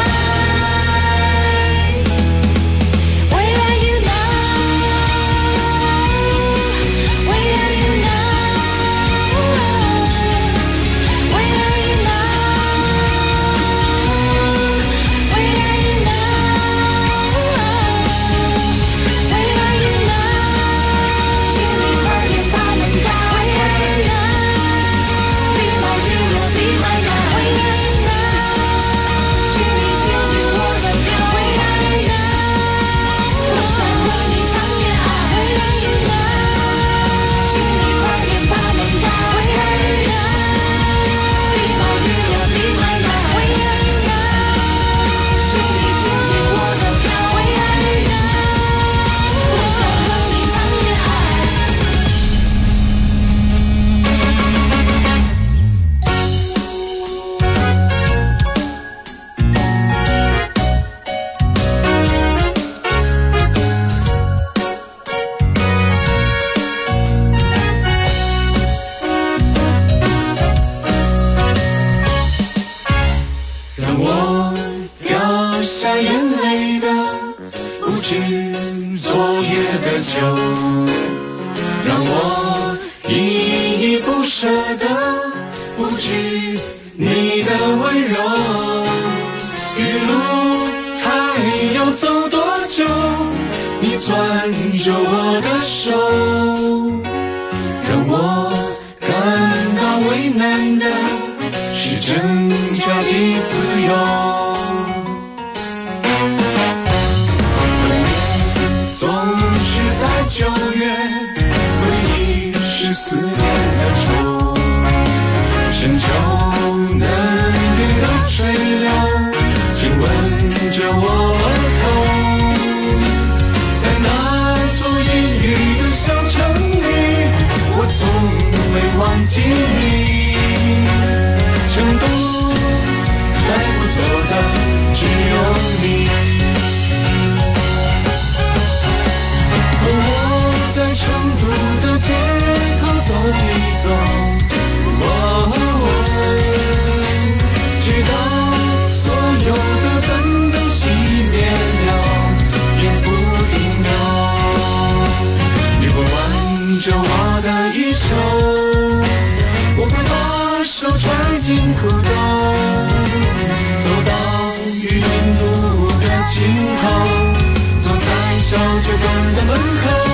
就懂得问候。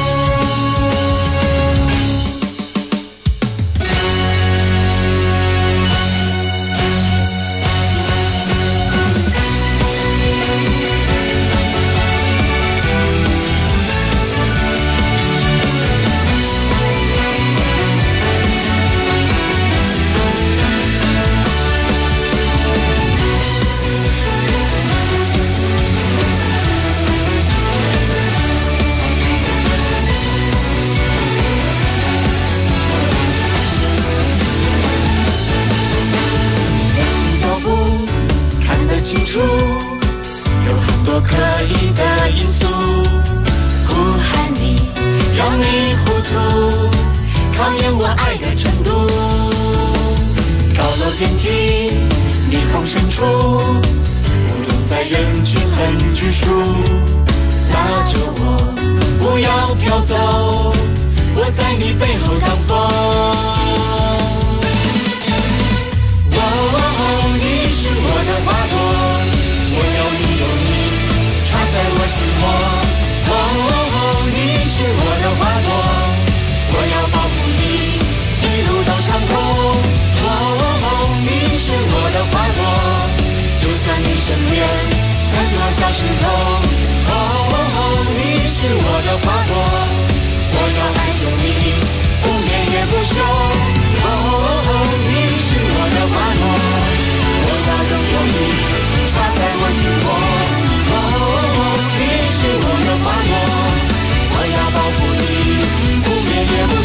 清楚，有很多可疑的因素，呼喊你，让你糊涂，考验我爱的程度。高楼电梯，霓虹深处，舞动在人群很拘束，拉着我，不要飘走，我在你背后挡风。你是我的花朵，我有你，插在我心窝。你是我的花朵，我要保护你，一路到长空。你是我的花朵，就算你身边很多小石头。你是我的花朵，我要爱着你，不眠也不休。你是我的花朵，我要拥有你，插在我心窝。你是我的花朵，我要保护你，不眠也不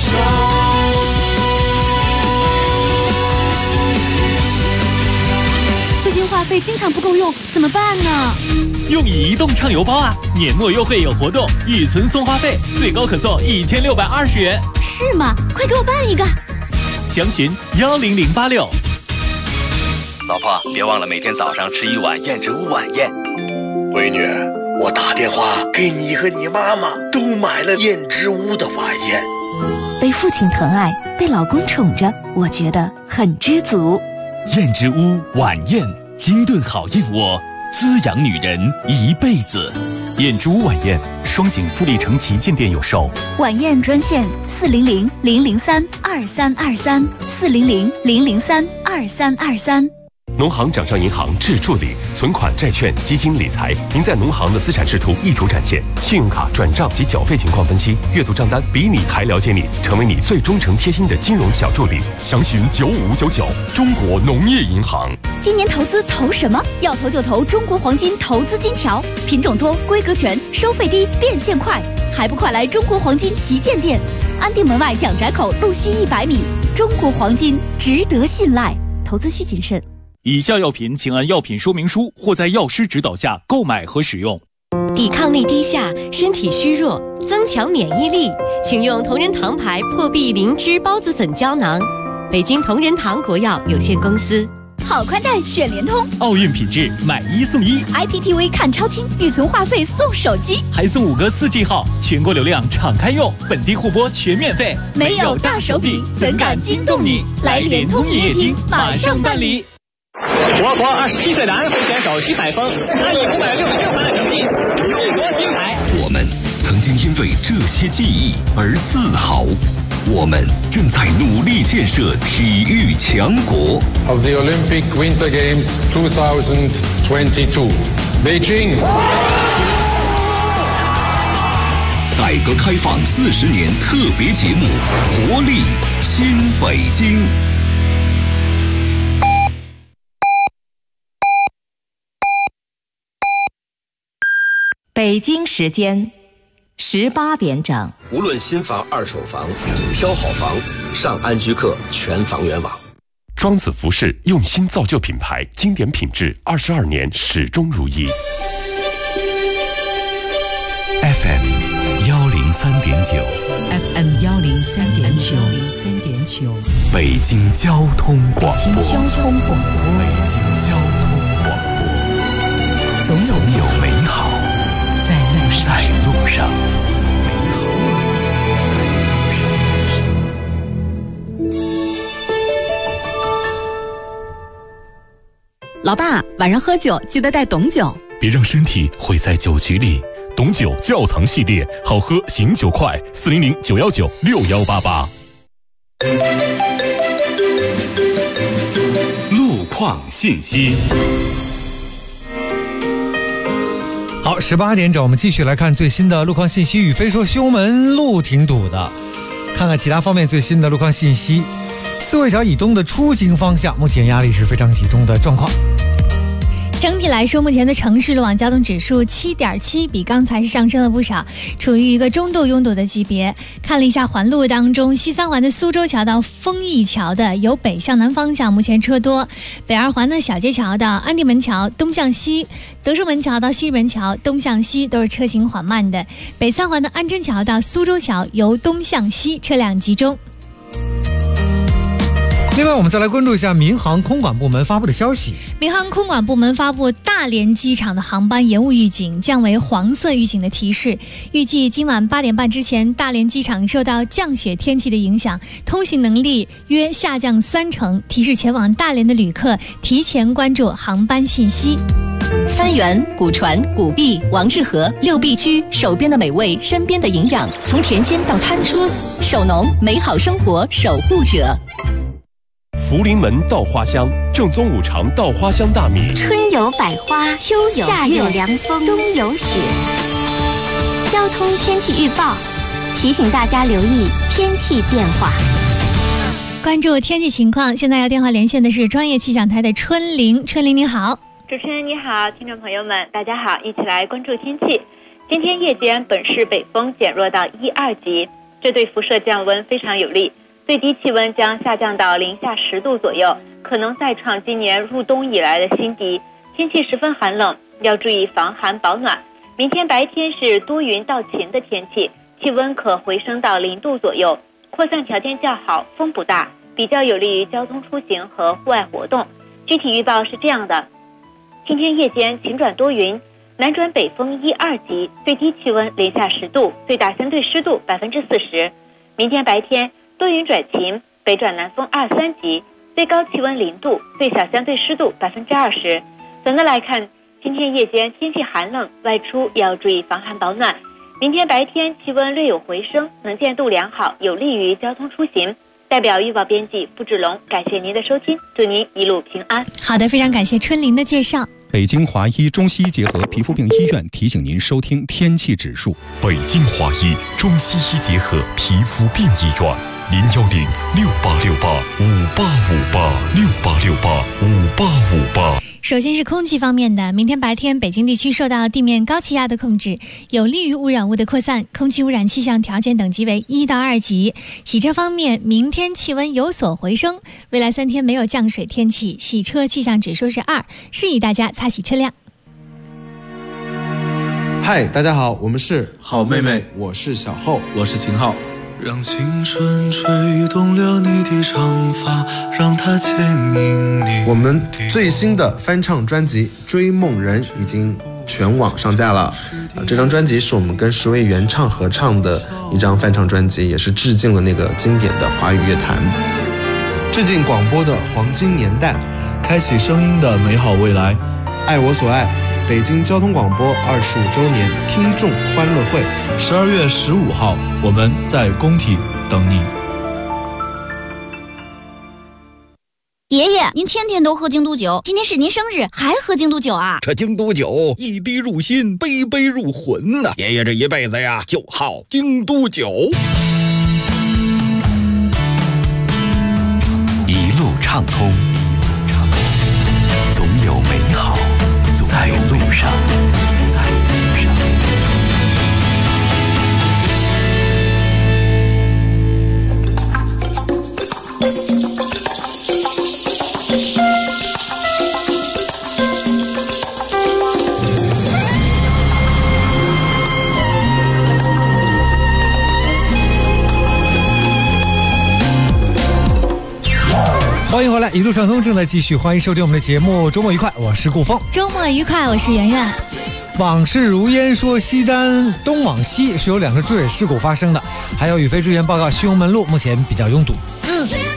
休。最近话费经常不够用，怎么办呢？ 用移动畅游包啊！年末优惠有活动，预存送话费，最高可送1620元。 是吗？快给我办一个！ 详询10086。 老婆，别忘了每天早上吃一碗燕之屋晚宴。 闺女，我打电话给你和你妈妈都买了燕之屋的晚宴。 被父亲疼爱，被老公宠着，我觉得很知足。 燕之屋晚宴，精炖好燕窝，滋养女人一辈子。燕之屋晚宴，双井富力城旗舰店有售。 晚宴专线400-003-2323，400-003-2323。 农行掌上银行智助理，存款、债券、基金、理财，您在农行的资产视图一图展现，信用卡转账及缴费情况分析，阅读账单，比你还了解你，成为你最忠诚贴心的金融小助理。详询9599，中国农业银行。 今年投资投什么？要投就投中国黄金投资金条，品种多，规格全，收费低，变现快，还不快来中国黄金旗舰店？安定门外蒋宅口路西100米，中国黄金值得信赖，投资需谨慎。 以下药品请按药品说明书或在药师指导下购买和使用。 抵抗力低下，身体虚弱，增强免疫力，请用同仁堂牌破壁灵芝孢子粉胶囊。北京同仁堂国药有限公司。 好宽带选联通， 奥运品质买1送1 ，IPTV 看超清，预存话费送手机， 还送5个4G 号，全国流量敞开用，本地互播全免费。 没有大手笔，怎敢惊动你？来联通营业厅马上办理。 我国27岁的安徽选手徐海峰，他以566分的成绩勇夺金牌。 我们曾经因为这些记忆而自豪，我们正在努力建设体育强国。 Of the Olympic Winter Games 2022, Beijing。 改革开放40年特别节目，活力新北京。 北京时间18点整。 无论新房、二手房，挑好房，上安居客全房源网。 庄子服饰用心造就品牌，经典品质，22年始终如一。 FM 103.9 ，FM 103.9， 北京交通广播， 北京交通广播， 北京交通广播，总有美好在路上。 老爸，晚上喝酒记得带懂酒， 别让身体毁在酒局里。 董酒窖藏系列，好喝醒酒快，400-919-6188。 路况信息。 好，18点整，我们继续来看最新的路况信息。宇飞说，修门路挺堵的。看看其他方面最新的路况信息。四惠桥以东的出行方向，目前压力是非常集中的状况。 整体来说，目前的城市路网交通指数7.7，比刚才是上升了不少，处于一个中度拥堵的级别。看了一下环路当中，西三环的苏州桥到丰益桥的由北向南方向目前车多，北二环的小街桥到安定门桥东向西，德胜门桥到西直门桥东向西都是车行缓慢的。北三环的安贞桥到苏州桥由东向西车辆集中。 另外，我们再来关注一下民航空管部门发布的消息。 民航空管部门发布大连机场的航班延误预警降为黄色预警的提示，预计今晚8点半之前，大连机场受到降雪天气的影响，通行能力约下降30%，提示前往大连的旅客提前关注航班信息。 三元、古传、古碧、王致和6必居，手边的美味，身边的营养，从田间到餐桌，手农美好生活守护者。 福临门稻花香，正宗五常稻花香大米。 春有百花，秋有夏有凉风，冬有雪。交通天气预报提醒大家留意天气变化。 关注天气情况，现在要电话连线的是专业气象台的春玲。春玲你好。 主持人你好，听众朋友们大家好，一起来关注天气。今天夜间本市北风减弱到1、2级，这对辐射降温非常有利。最低气温将下降到零下10度左右，可能再创今年入冬以来的新低。天气十分寒冷，要注意防寒保暖。明天白天是多云到晴的天气，气温可回升到0度左右，扩散条件较好，风不大，比较有利于交通出行和户外活动。具体预报是这样的：今天夜间晴转多云，南转北风1、2级，最低气温零下10度，最大相对湿度40%。明天白天多云转晴，北转南风2、3级，最高气温0度，最小相对湿度20%。总的来看，今天夜间天气寒冷，外出要注意防寒保暖。明天白天气温略有回升，能见度良好，有利于交通出行。代表预报编辑付志龙，感谢您的收听，祝您一路平安。 好的，非常感谢春玲的介绍。 北京华医中西医结合皮肤病医院提醒您收听天气指数。 北京华医中西医结合皮肤病医院，010-6868-5858，6868-5858。 首先是空气方面的，明天白天北京地区受到地面高气压的控制，有利于污染物的扩散，空气污染气象条件等级为1到2级。洗车方面，明天气温有所回升，未来3天没有降水天气，洗车气象指数是2，适宜大家擦洗车辆。 嗨，大家好，我们是好妹妹，我是小厚， 我是秦昊。让青春吹动了你的长发，让它牵引你。 我们最新的翻唱专辑《追梦人》已经全网上架了。这张专辑是我们跟10位原唱合唱的一张翻唱专辑，也是致敬了那个经典的华语乐坛，致敬广播的黄金年代， 开启声音的美好未来。 爱我所爱，北京交通广播25周年听众欢乐会 ，12月15号，我们在工体等你。 爷爷，您天天都喝京都酒，今天是您生日，还喝京都酒啊？ 这京都酒一滴入心，杯杯入魂呐！爷爷这一辈子呀，就好京都酒。 一路畅通，总有美好在路上。 欢迎回来，一路畅通正在继续，欢迎收听我们的节目。周末愉快，我是顾峰。 周末愉快，我是圆圆。 往事如烟说，西单东往西是有2个坠水事故发生的，还有宇飞支援报告，西红门路目前比较拥堵。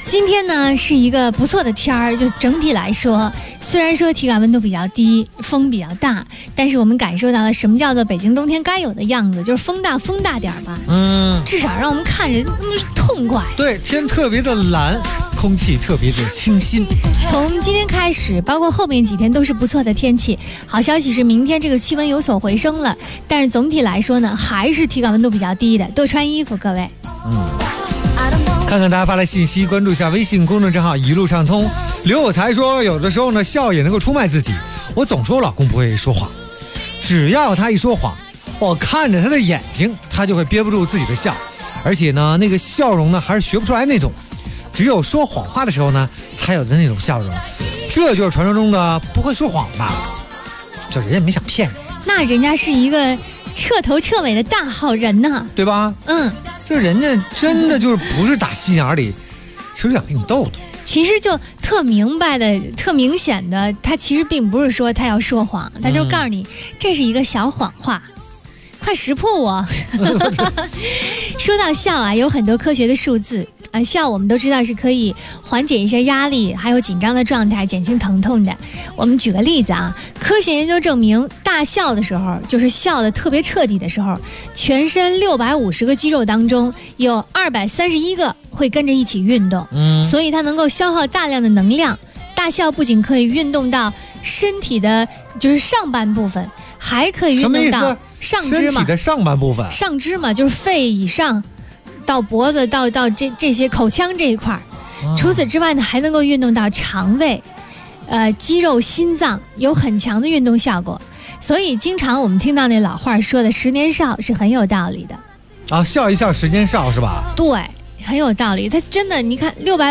今天呢是一个不错的天儿，就整体来说，虽然说体感温度比较低，风比较大，但是我们感受到了什么叫做北京冬天该有的样子，就是风大点儿吧。至少让我们看着那么痛快。 对，天特别的蓝，空气特别的清新。 从今天开始，包括后面几天都是不错的天气。好消息是，明天这个气温有所回升了，但是总体来说呢，还是体感温度比较低的，多穿衣服，各位。 看看大家发来信息，关注一下微信公众账号一路畅通。刘有才说，有的时候呢，笑也能够出卖自己。我总说我老公不会说谎，只要他一说谎，我看着他的眼睛，他就会憋不住自己的笑，而且呢，那个笑容呢还是学不出来那种，只有说谎话的时候呢，才有的那种笑容。这就是传说中的不会说谎吧？就人家没想骗你， 那人家是一个彻头彻尾的大好人呢， 对吧？就人家真的就是不是打心眼里，其实想跟你逗逗。 其实就特明白的、特明显的，他其实并不是说他要说谎，他就告诉你这是一个小谎话，快识破我。说到笑啊，有很多科学的数字。笑我们都知道是可以缓解一些压力，还有紧张的状态，减轻疼痛的。我们举个例子啊，科学研究证明，大笑的时候，就是笑得特别彻底的时候，全身650个肌肉当中有231个会跟着一起运动，所以它能够消耗大量的能量。大笑不仅可以运动到身体的就是上半部分，还可以运动到上肢嘛。 身体的上半部分， 上肢嘛，就是肺以上到脖子到这些口腔这一块儿。除此之外呢，还能够运动到肠胃、肌肉、心脏，有很强的运动效果。所以经常我们听到那老话说的10年少是很有道理的啊，笑一笑10年少是吧？ 对，很有道理。它真的，你看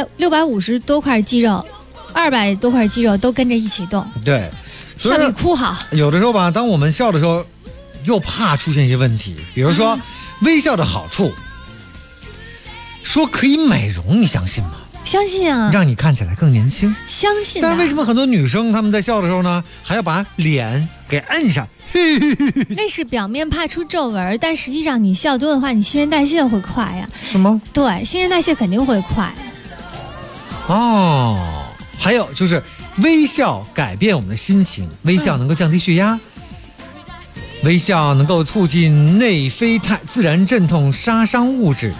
650多块肌肉，200多块肌肉都跟着一起动， 对， 笑比哭好。 有的时候吧，当我们笑的时候，又怕出现一些问题，比如说微笑的好处。说可以美容，你相信吗？ 相信啊， 让你看起来更年轻。 相信。 但是为什么很多女生她们在笑的时候呢，还要把脸给摁上？ 那是表面怕出皱纹，但实际上你笑多的话，你新陈代谢会快呀。 是吗？ 对，新陈代谢肯定会快。 哦，还有就是微笑改变我们的心情，微笑能够降低血压，微笑能够促进内啡肽自然镇痛杀伤物质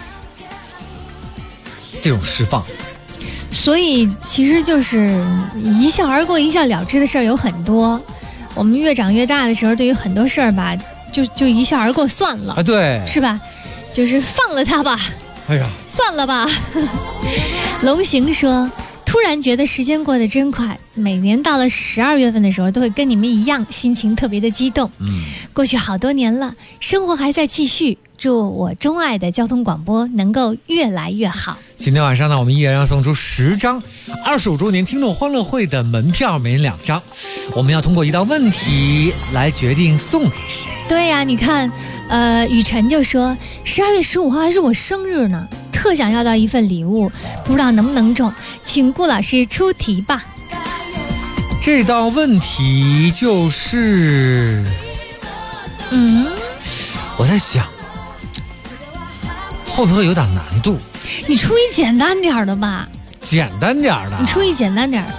这种释放。 所以其实就是一笑而过一笑了之的事儿有很多，我们越长越大的时候，对于很多事儿吧，就一笑而过算了啊， 对， 是吧？就是放了它吧， 哎呀， 算了吧。龙行说，突然觉得时间过得真快，每年到了12月份的时候，都会跟你们一样，心情特别的激动。过去好多年了，生活还在继续，祝我钟爱的交通广播能够越来越好。 今天晚上呢，我们依然要送出10张25周年听众欢乐会的门票，每人2张。我们要通过一道问题来决定送给谁。 对呀，你看，雨辰就说12月15号还是我生日呢，特想要到一份礼物，不知道能不能中，请顾老师出题吧。 这道问题就是，我在想，会不会有点难度？ 你出一简单点的吧。 简单点的。 你出一简单点。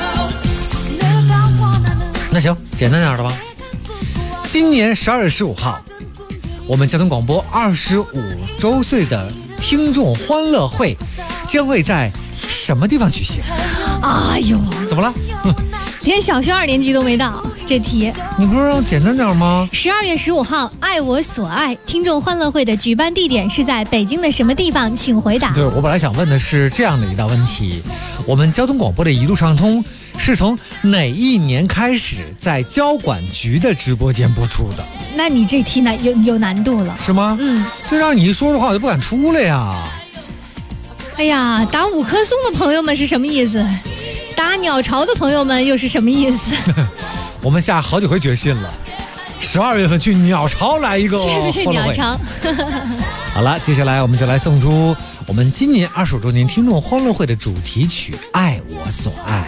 那行，简单点的吧。今年12月15号，我们交通广播25周岁的听众欢乐会将会在什么地方举行？ 哎呦， 怎么了？ 连小学2年级都没到，这题你不是让简单点吗 ？12月15号，爱我所爱听众欢乐会的举办地点是在北京的什么地方？请回答。 对，我本来想问的是这样的一道问题：我们交通广播的一路畅通是从哪一年开始在交管局的直播间播出的？ 那你这题有难度了， 是吗？这让你一说的话，我就不敢出了呀。 哎呀，打5棵松的朋友们是什么意思？打鸟巢的朋友们又是什么意思？ 我们下好几回决心了，12月份去鸟巢来一个去不去鸟巢？ 好了，接下来我们就来送出我们今年25周年听众欢乐会的主题曲《爱我所爱》。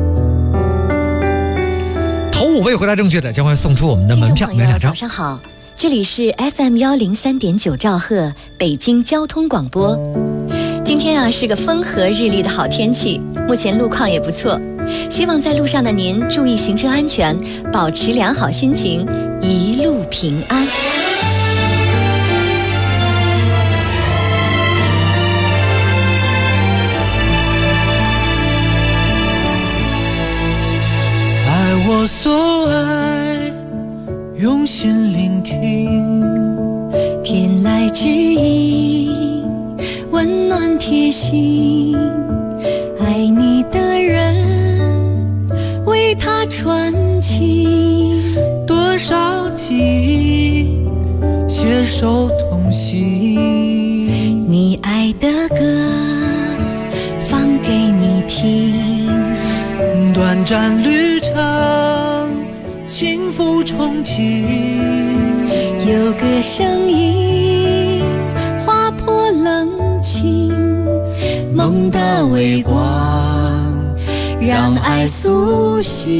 头5位回答正确的将会送出我们的门票，每人2张。 早上好， 这里是 FM103.9兆赫北京交通广播。今天是个风和日丽的好天气，目前路况也不错，希望在路上的您注意行车安全，保持良好心情，一路平安。 爱我所爱，用心聆听， 天籁之音，温暖贴心。爱你的人，为他传情， 多少记忆携手同行。 你爱的歌，放给你听。 短暂旅程，幸福憧憬。 有个声音划破冷清，梦的微光让爱苏醒。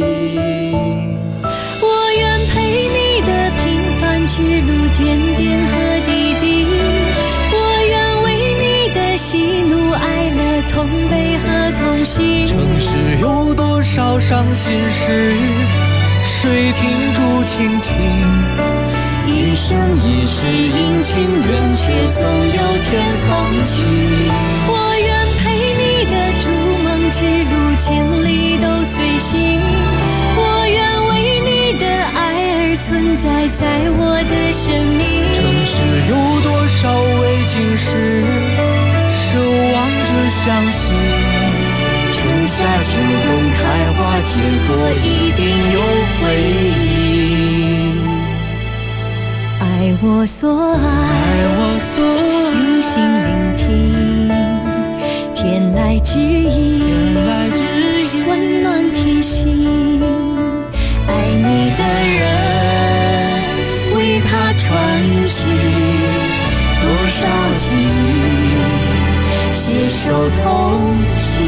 我愿陪你的平凡之路，点点和滴滴。我愿为你的喜怒哀乐同悲和同行。 城市有多少伤心事，谁听住倾听？ 一生一世阴晴圆缺，总有天放晴。我愿陪你的逐梦之路，千里都随行。我愿为你的爱而存在，在我的生命。 城市有多少未经事，守望着相信。 春夏秋冬开花结果，一定有回应。爱我所爱，用心聆听，天籁之音，温暖贴心。爱你的人，为他传情，多少记忆携手同行。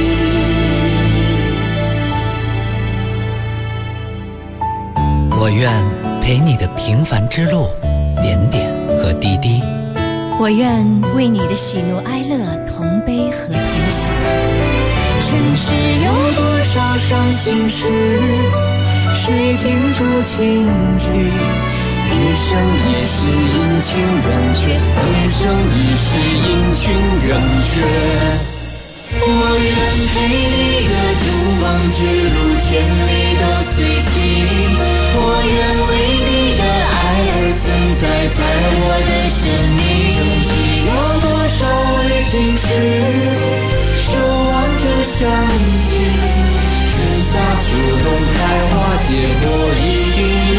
我愿陪你的平凡之路，点点和滴滴。 我愿为你的喜怒哀乐同悲和同喜。 城市有多少伤心事，谁听住倾听？一生一世阴晴圆缺，一生一世阴晴圆缺。我愿陪你的逐梦之路，千里都随行。我愿为你的爱而存在，在我的生命。城市有多少未经事，守望着相信。春夏秋冬开花结果，一定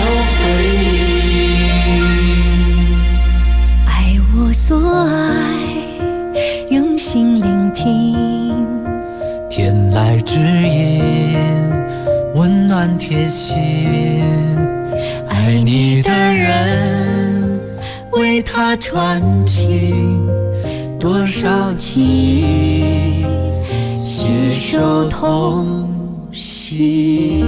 有回应。爱我所爱，用心聆听。 天籁之音，温暖贴心。爱你的人，为他传情，多少记忆携手同行。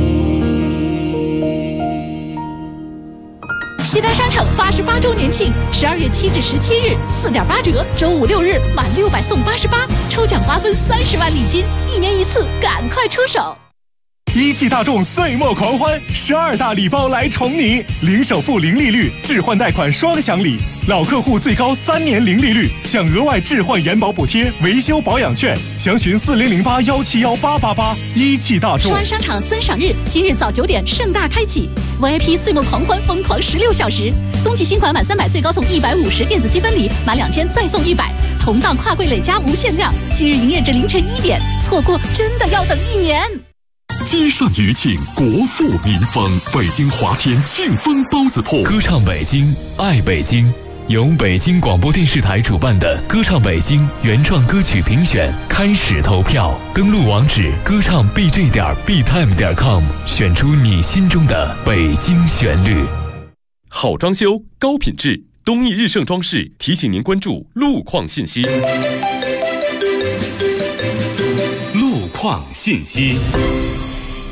西单商场88周年庆，12月7至17日，4.8折，周5、6日满600送88，抽奖瓜分30万礼金，1年1次，赶快出手！ 一汽大众岁末狂欢，12大礼包来宠你，零首付、零利率，置换贷款双享礼，老客户最高3年零利率，享额外置换延保补贴、维修保养券，详询4008171888。一汽大众。 双安商场尊赏日，今日早9点盛大开启 ，VIP 岁末狂欢，疯狂16小时。冬季新款满300最高送150，电子积分礼满2000再送100，同档跨柜累加无限量。今日营业至凌晨1点，错过真的要等1年。 积善余庆，国富民丰。北京华天庆丰包子铺， 歌唱北京，爱北京。由北京广播电视台主办的歌唱北京原创歌曲评选开始投票，登录网址歌唱 bj.btime.com， 选出你心中的北京旋律。 好装修，高品质，东义日盛装饰提醒您关注路况信息。路况信息。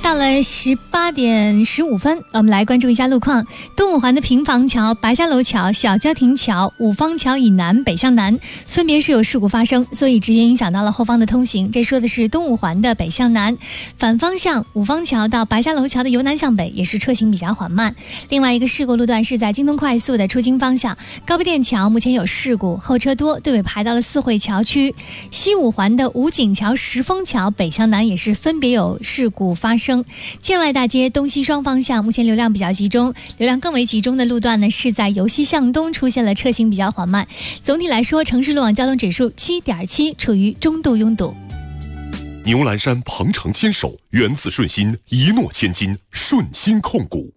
到了18点15分，我们来关注一下路况。东五环的平房桥、白沙楼桥、小交亭桥、五方桥以南北向南分别是有事故发生，所以直接影响到了后方的通行。这说的是东五环的北向南，反方向五方桥到白沙楼桥的由南向北也是车行比较缓慢。另外一个事故路段是在京东快速的出京方向，高碑店桥目前有事故，后车多，队尾排到了四惠桥区。西五环的武警桥、石峰桥北向南也是分别有事故发生。建外大街东西双方向目前流量比较集中，流量更为集中的路段呢是在由西向东出现了车行比较缓慢。总体来说，城市路网交通指数7.7，处于中度拥堵。 牛栏山鹏程牵手，源自顺心，一诺千金，顺心控股。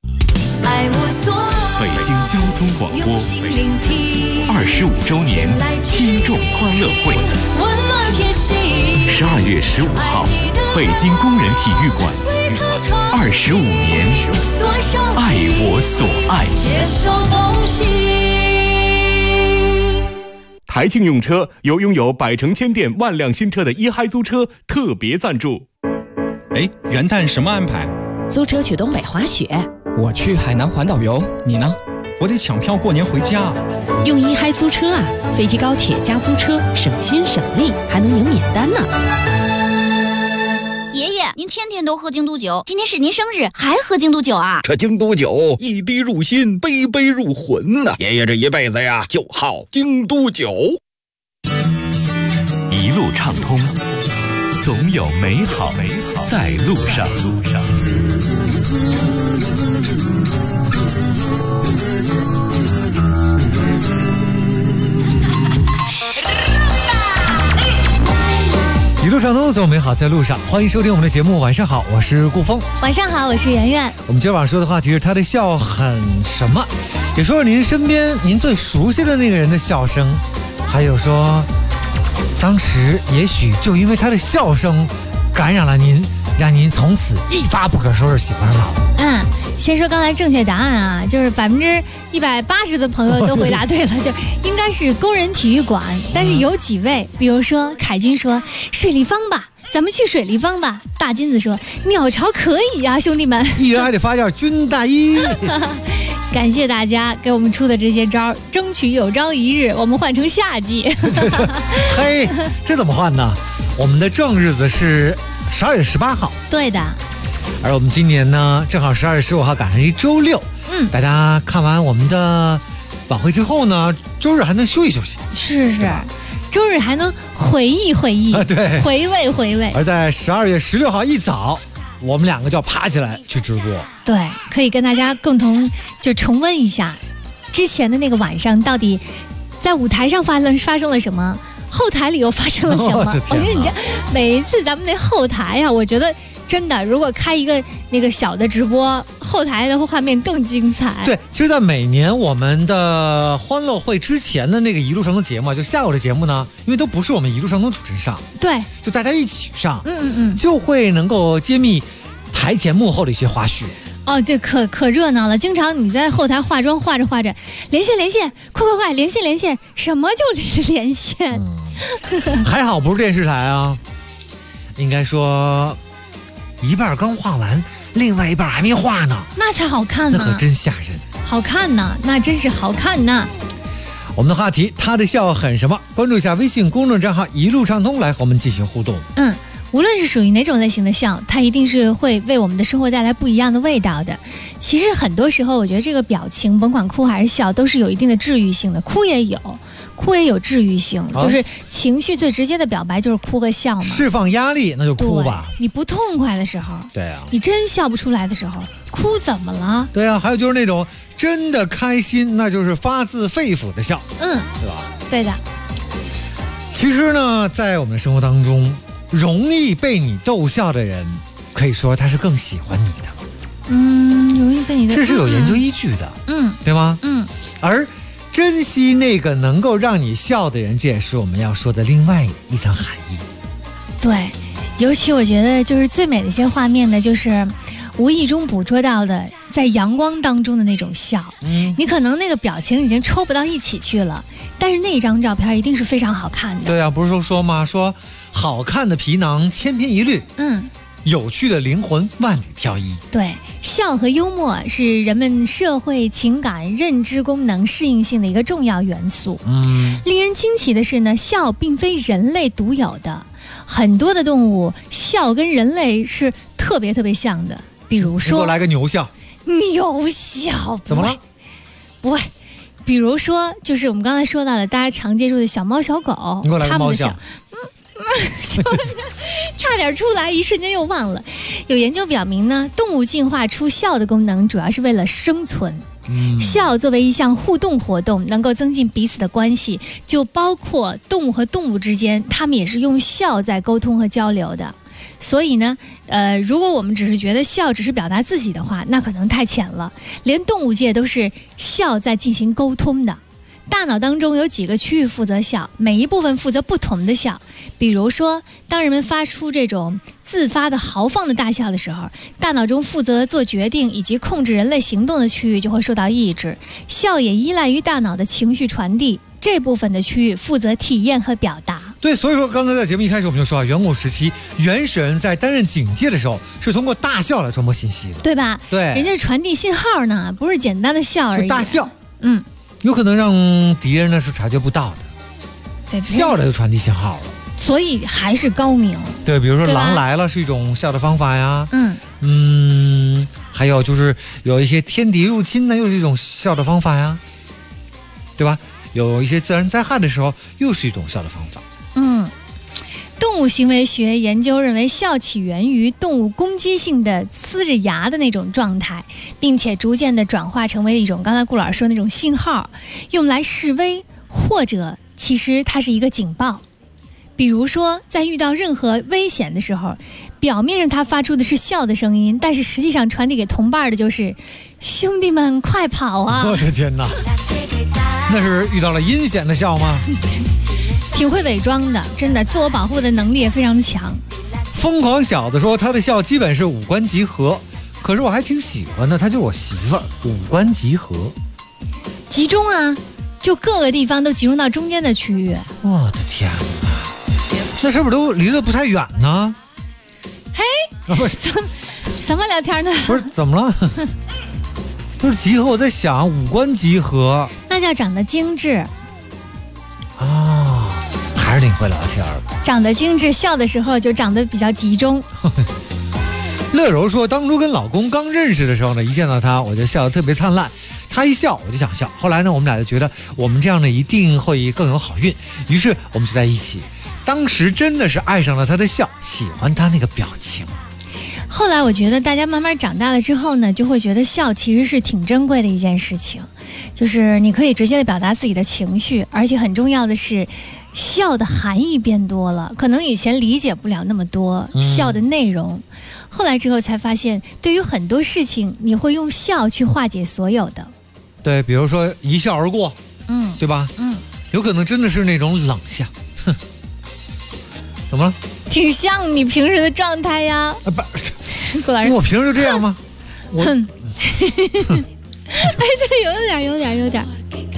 北京交通广播25周年听众欢乐会，12月15号，北京工人体育馆，25年，爱我所爱。 台庆用车由拥有百城千店万辆新车的一嗨租车特别赞助。 哎，元旦什么安排？ 租车去东北滑雪。 我去海南环岛游，你呢？ 我得抢票过年回家。 用一嗨租车啊，飞机高铁加租车，省心省力，还能赢免单呢。 爷爷，您天天都喝京都酒，今天是您生日，还喝京都酒啊？ 这京都酒一滴入心，杯杯入魂呐！爷爷这一辈子呀，就好京都酒。 一路畅通，总有美好在路上。 一路上通，总有美好在路上。欢迎收听我们的节目，晚上好，我是顾峰。 晚上好，我是圆圆。 我们今晚上说的话题是他的笑很什么，也说说您身边您最熟悉的那个人的笑声，还有说当时也许就因为他的笑声感染了您，让您从此一发不可收拾喜欢上他。 先说刚才正确答案啊，就是180%的朋友都回答对了，就应该是工人体育馆。但是有几位，比如说凯军说水立方吧，咱们去水立方吧。大金子说鸟巢可以呀，兄弟们， 一人还得发件军大衣。 感谢大家给我们出的这些招，争取有朝一日我们换成夏季。 嘿，这怎么换呢？我们的正日子是12月18号。 对的。 而我们今年呢，正好12月15号赶上一周六。大家看完我们的晚会之后呢，周日还能休息休息。 是，周日还能回忆回忆， 对， 回味。 而在12月16号一早，我们两个就要爬起来去直播。 对，可以跟大家共同就重温一下之前的那个晚上，到底在舞台上发生了什么，后台里又发生了什么。我觉得你这每一次咱们那后台啊，我觉得真的，如果开一个那个小的直播，后台的画面更精彩。 对，其实在每年我们的欢乐会之前的那个一路上通节目，就下午的节目呢，因为都不是我们一路上通主持人上， 对， 就大家一起上，就会能够揭秘台前幕后的一些花絮。 哦，这可热闹了！经常你在后台化妆，化着连线，快，连线，什么就连线？ 还好不是电视台啊，应该说一半刚画完，另外一半还没画呢， 那才好看呢， 那可真吓人。 好看呢，那真是好看呢。 我们的话题，他的笑很什么？关注一下微信公众账号一路畅通，来和我们进行互动。 无论是属于哪种类型的笑，它一定是会为我们的生活带来不一样的味道的。其实很多时候，我觉得这个表情，甭管哭还是笑，都是有一定的治愈性的。哭也有治愈性，就是情绪最直接的表白就是哭和笑嘛。 释放压力，那就哭吧。 你不痛快的时候， 对啊， 你真笑不出来的时候，哭怎么了？ 对啊，还有就是那种真的开心，那就是发自肺腑的笑，对吧？ 对的。 其实呢，在我们的生活当中，容易被你逗笑的人，可以说他是更喜欢你的。 容易被你这是有研究依据的，对吗？而珍惜那个能够让你笑的人，这也是我们要说的另外一层含义。 对，尤其我觉得就是最美的一些画面呢，就是无意中捕捉到的在阳光当中的那种笑。你可能那个表情已经抽不到一起去了，但是那张照片一定是非常好看的。 对啊，不是说吗？说好看的皮囊千篇一律， 有趣的灵魂万里挑一。 对，笑和幽默是人们社会情感认知功能适应性的一个重要元素。令人惊奇的是呢，笑并非人类独有的，很多的动物笑跟人类是特别像的。比如说， 你给我来个牛笑。 牛笑怎么了？ 不会。比如说，就是我们刚才说到的，大家常接触的小猫小狗， 你给我来个猫笑。 差点出来，一瞬间又忘了。有研究表明呢，动物进化出笑的功能，主要是为了生存。笑作为一项互动活动，能够增进彼此的关系，就包括动物和动物之间，它们也是用笑在沟通和交流的。所以呢，如果我们只是觉得笑只是表达自己的话，那可能太浅了。连动物界都是笑在进行沟通的。大脑当中有几个区域负责笑，每一部分负责不同的笑。比如说，当人们发出这种自发的豪放的大笑的时候，大脑中负责做决定以及控制人类行动的区域就会受到抑制。笑也依赖于大脑的情绪传递，这部分的区域负责体验和表达。 对，所以说刚才在节目一开始我们就说啊，远古时期原始人在担任警戒的时候是通过大笑来传播信息的， 对吧？ 对， 人家是传递信号呢，不是简单的笑而已。 就大笑， 有可能让敌人呢是察觉不到的。 对， 笑着就传递信号了， 所以还是高明。 对，比如说狼来了是一种笑的方法呀。还有就是有一些天敌入侵呢，又是一种笑的方法呀，对吧？有一些自然灾害的时候，又是一种笑的方法。 动物行为学研究认为，笑起源于动物攻击性的呲着牙的那种状态，并且逐渐的转化成为一种刚才顾老师说那种信号，用来示威，或者其实它是一个警报。比如说，在遇到任何危险的时候，表面上它发出的是笑的声音，但是实际上传递给同伴的就是兄弟们快跑啊！ 我的天哪，那是遇到了阴险的笑吗？ 挺会伪装的，真的，自我保护的能力也非常强。 疯狂小子说他的笑基本是五官集合，可是我还挺喜欢的，他就是我媳妇儿。五官集合， 集中啊，就各个地方都集中到中间的区域。 我的天哪，那是不是都离得不太远呢？ 嘿，不是怎么聊天呢？ 不是怎么了？都是集合，我在想五官集合， 那叫长得精致。 还是挺会聊天的。 长得精致，笑的时候就长得比较集中。 乐柔说，当初跟老公刚认识的时候呢，一见到他我就笑得特别灿烂，他一笑我就想笑。后来呢，我们俩就觉得我们这样呢一定会更有好运，于是我们就在一起。当时真的是爱上了他的笑，喜欢他那个表情。 后来我觉得大家慢慢长大了之后呢，就会觉得笑其实是挺珍贵的一件事情，就是你可以直接的表达自己的情绪，而且很重要的是笑的含义变多了，可能以前理解不了那么多笑的内容，后来之后才发现，对于很多事情你会用笑去化解所有的。 对，比如说一笑而过，对吧？有可能真的是那种冷笑。怎么了？ 挺像你平时的状态呀。顾老师， 我平时就这样吗？ 哎，对，有点。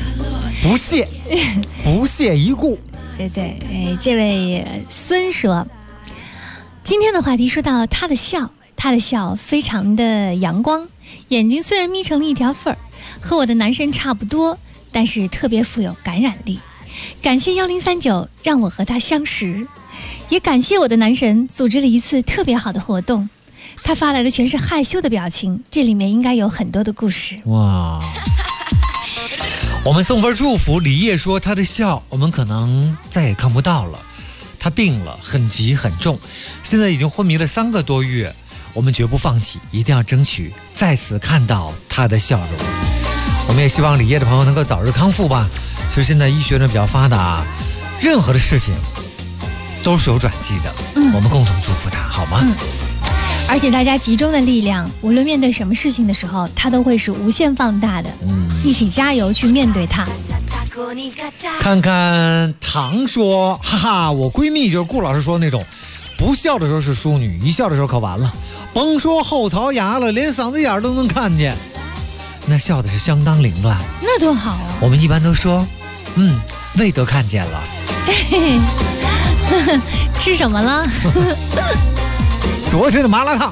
不屑一顾。 对，这位孙说，今天的话题说到他的笑非常的阳光，眼睛虽然眯成了一条缝儿，和我的男神差不多，但是特别富有感染力。感谢1039让我和他相识，也感谢我的男神组织了一次特别好的活动。他发来的全是害羞的表情，这里面应该有很多的故事。 哇！我们送份祝福。李烨说他的笑我们可能再也看不到了，他病了，很急很重，现在已经昏迷了3个多月，我们绝不放弃，一定要争取再次看到他的笑容。我们也希望李烨的朋友能够早日康复吧。其实现在医学呢比较发达，任何的事情都是有转机的，我们共同祝福他，好吗？ 而且大家集中的力量，无论面对什么事情的时候，它都会是无限放大的。一起加油去面对它。 看看唐说，哈哈，我闺蜜就是顾老师说的那种，不笑的时候是淑女，一笑的时候可完了，甭说后槽牙了，连嗓子眼都能看见。那笑的是相当凌乱， 那多好啊！ 我们一般都说，胃都看见了。 吃什么了？ 昨天的麻辣烫。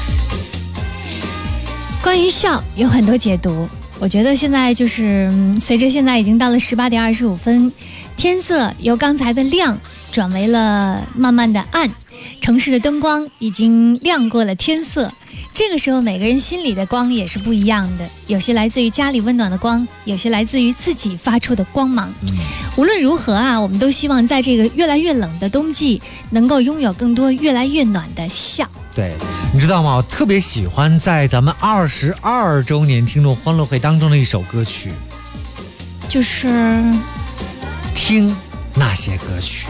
关于笑有很多解读，我觉得现在就是随着现在已经到了18点25分，天色由刚才的亮转为了慢慢的暗，城市的灯光已经亮过了天色。这个时候每个人心里的光也是不一样的，有些来自于家里温暖的光，有些来自于自己发出的光芒。无论如何啊，我们都希望在这个越来越冷的冬季能够拥有更多越来越暖的笑。 对，你知道吗？我特别喜欢在咱们22周年听众欢乐会当中的一首歌曲， 就是听那些歌曲。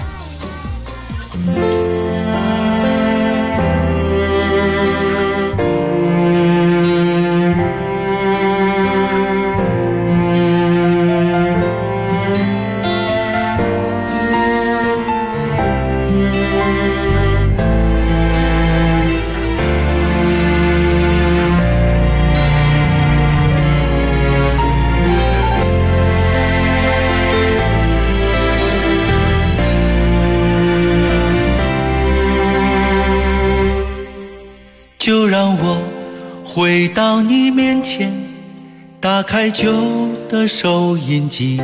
就让我回到你面前，打开旧的收音机，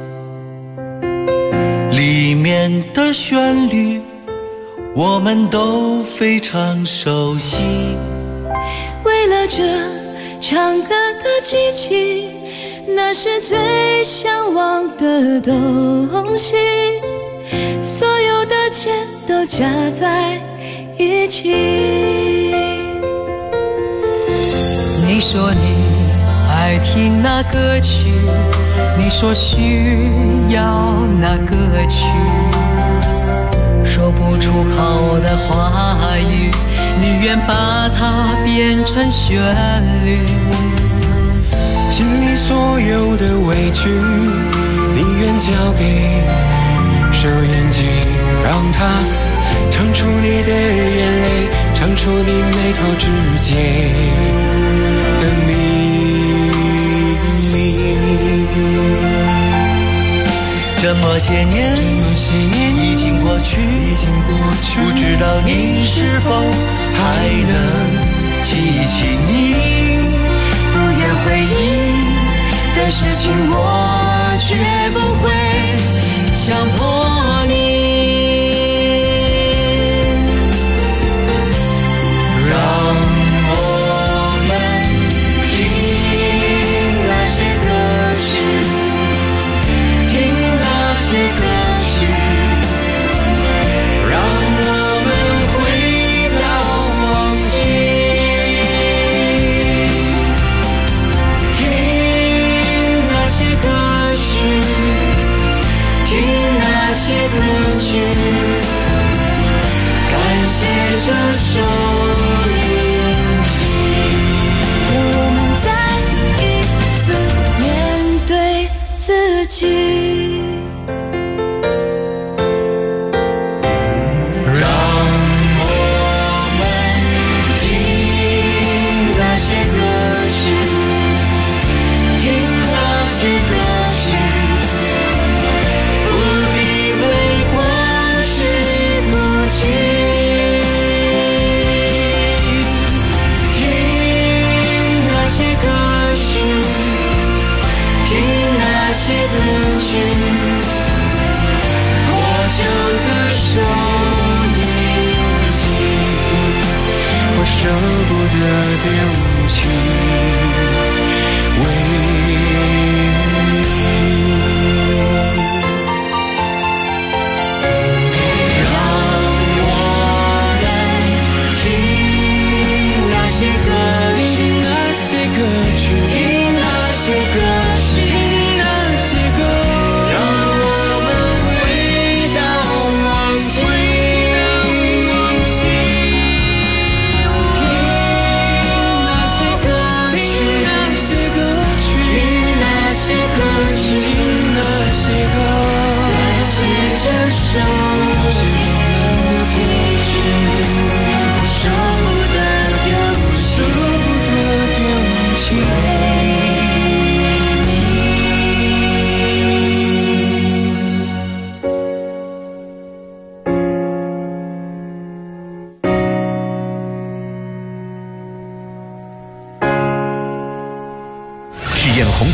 里面的旋律我们都非常熟悉。 为了这唱歌的机器，那是最向往的东西，所有的钱都加在一起。 你说你爱听那歌曲，你说需要那歌曲，说不出口的话语，你愿把它变成旋律。 心里所有的委屈，你愿交给收音机，让它唱出你的眼泪，唱出你眉头之间的秘密。 这么些年已经过去，不知道你是否还能记起你不愿回忆的事情，我绝不会强迫你。感谢这首音机，让我们再一次面对自己。让我们听那些歌曲，听那些歌曲。 舍不得丢弃，为你。 让我们听那些歌曲， 听那些歌曲， 听那些歌曲， 听那些歌， 让我们回到往昔。这首音机，我舍不得丢弃， 舍不得丢弃。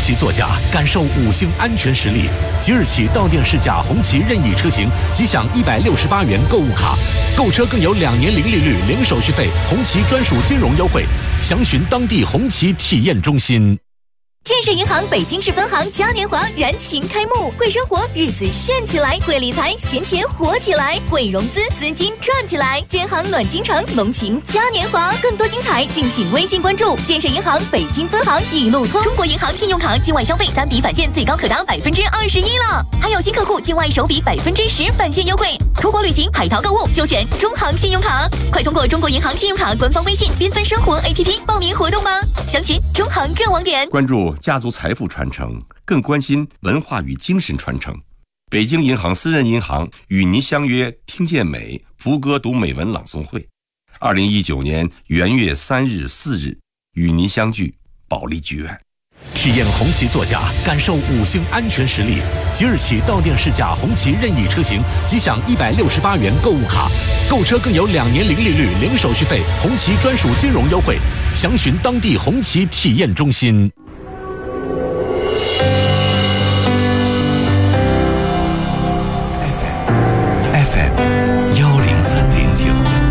旗座驾，感受5星安全实力。即日起到店试驾红旗任意车型，即享168元购物卡，购车更有2年零利率、零手续费，红旗专属金融优惠。详询当地红旗体验中心。 建设银行北京市分行嘉年华燃情开幕，会生活日子炫起来，会理财闲钱活起来，会融资资金赚起来，建行暖京城龙情嘉年华，更多精彩敬请微信关注建设银行北京分行一路通。中国银行信用卡境外消费单笔返现最高可达21%了，还有新客户境外首笔10%返现优惠，出国旅行海淘购物就选中行信用卡，快通过中国银行信用卡官方微信缤纷生活 APP 报名活动吧，详询中行各网点。 关注家族财富传承，更关心文化与精神传承。北京银行私人银行与您相约听见美福歌读美文朗诵会，2019年元月3日、4日与您相聚保利剧院。 体验红旗座驾，感受5星安全实力。即日起到店试驾红旗任意车型，即享168元购物卡，购车更有2年零利率、零手续费，红旗专属金融优惠。详询当地红旗体验中心。FM103.9，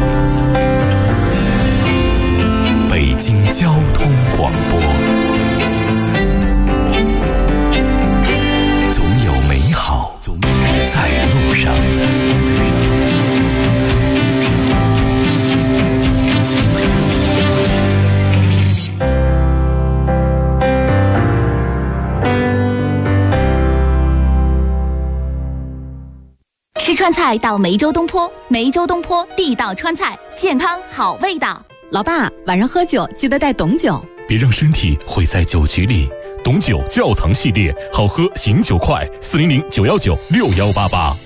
北京交通广播。总有美好在路上。 吃川菜到梅州东坡，梅州东坡地道川菜，健康好味道。 老爸，晚上喝酒记得带董酒， 别让身体毁在酒局里。董酒窖藏系列，好喝醒酒快，400-919-6188。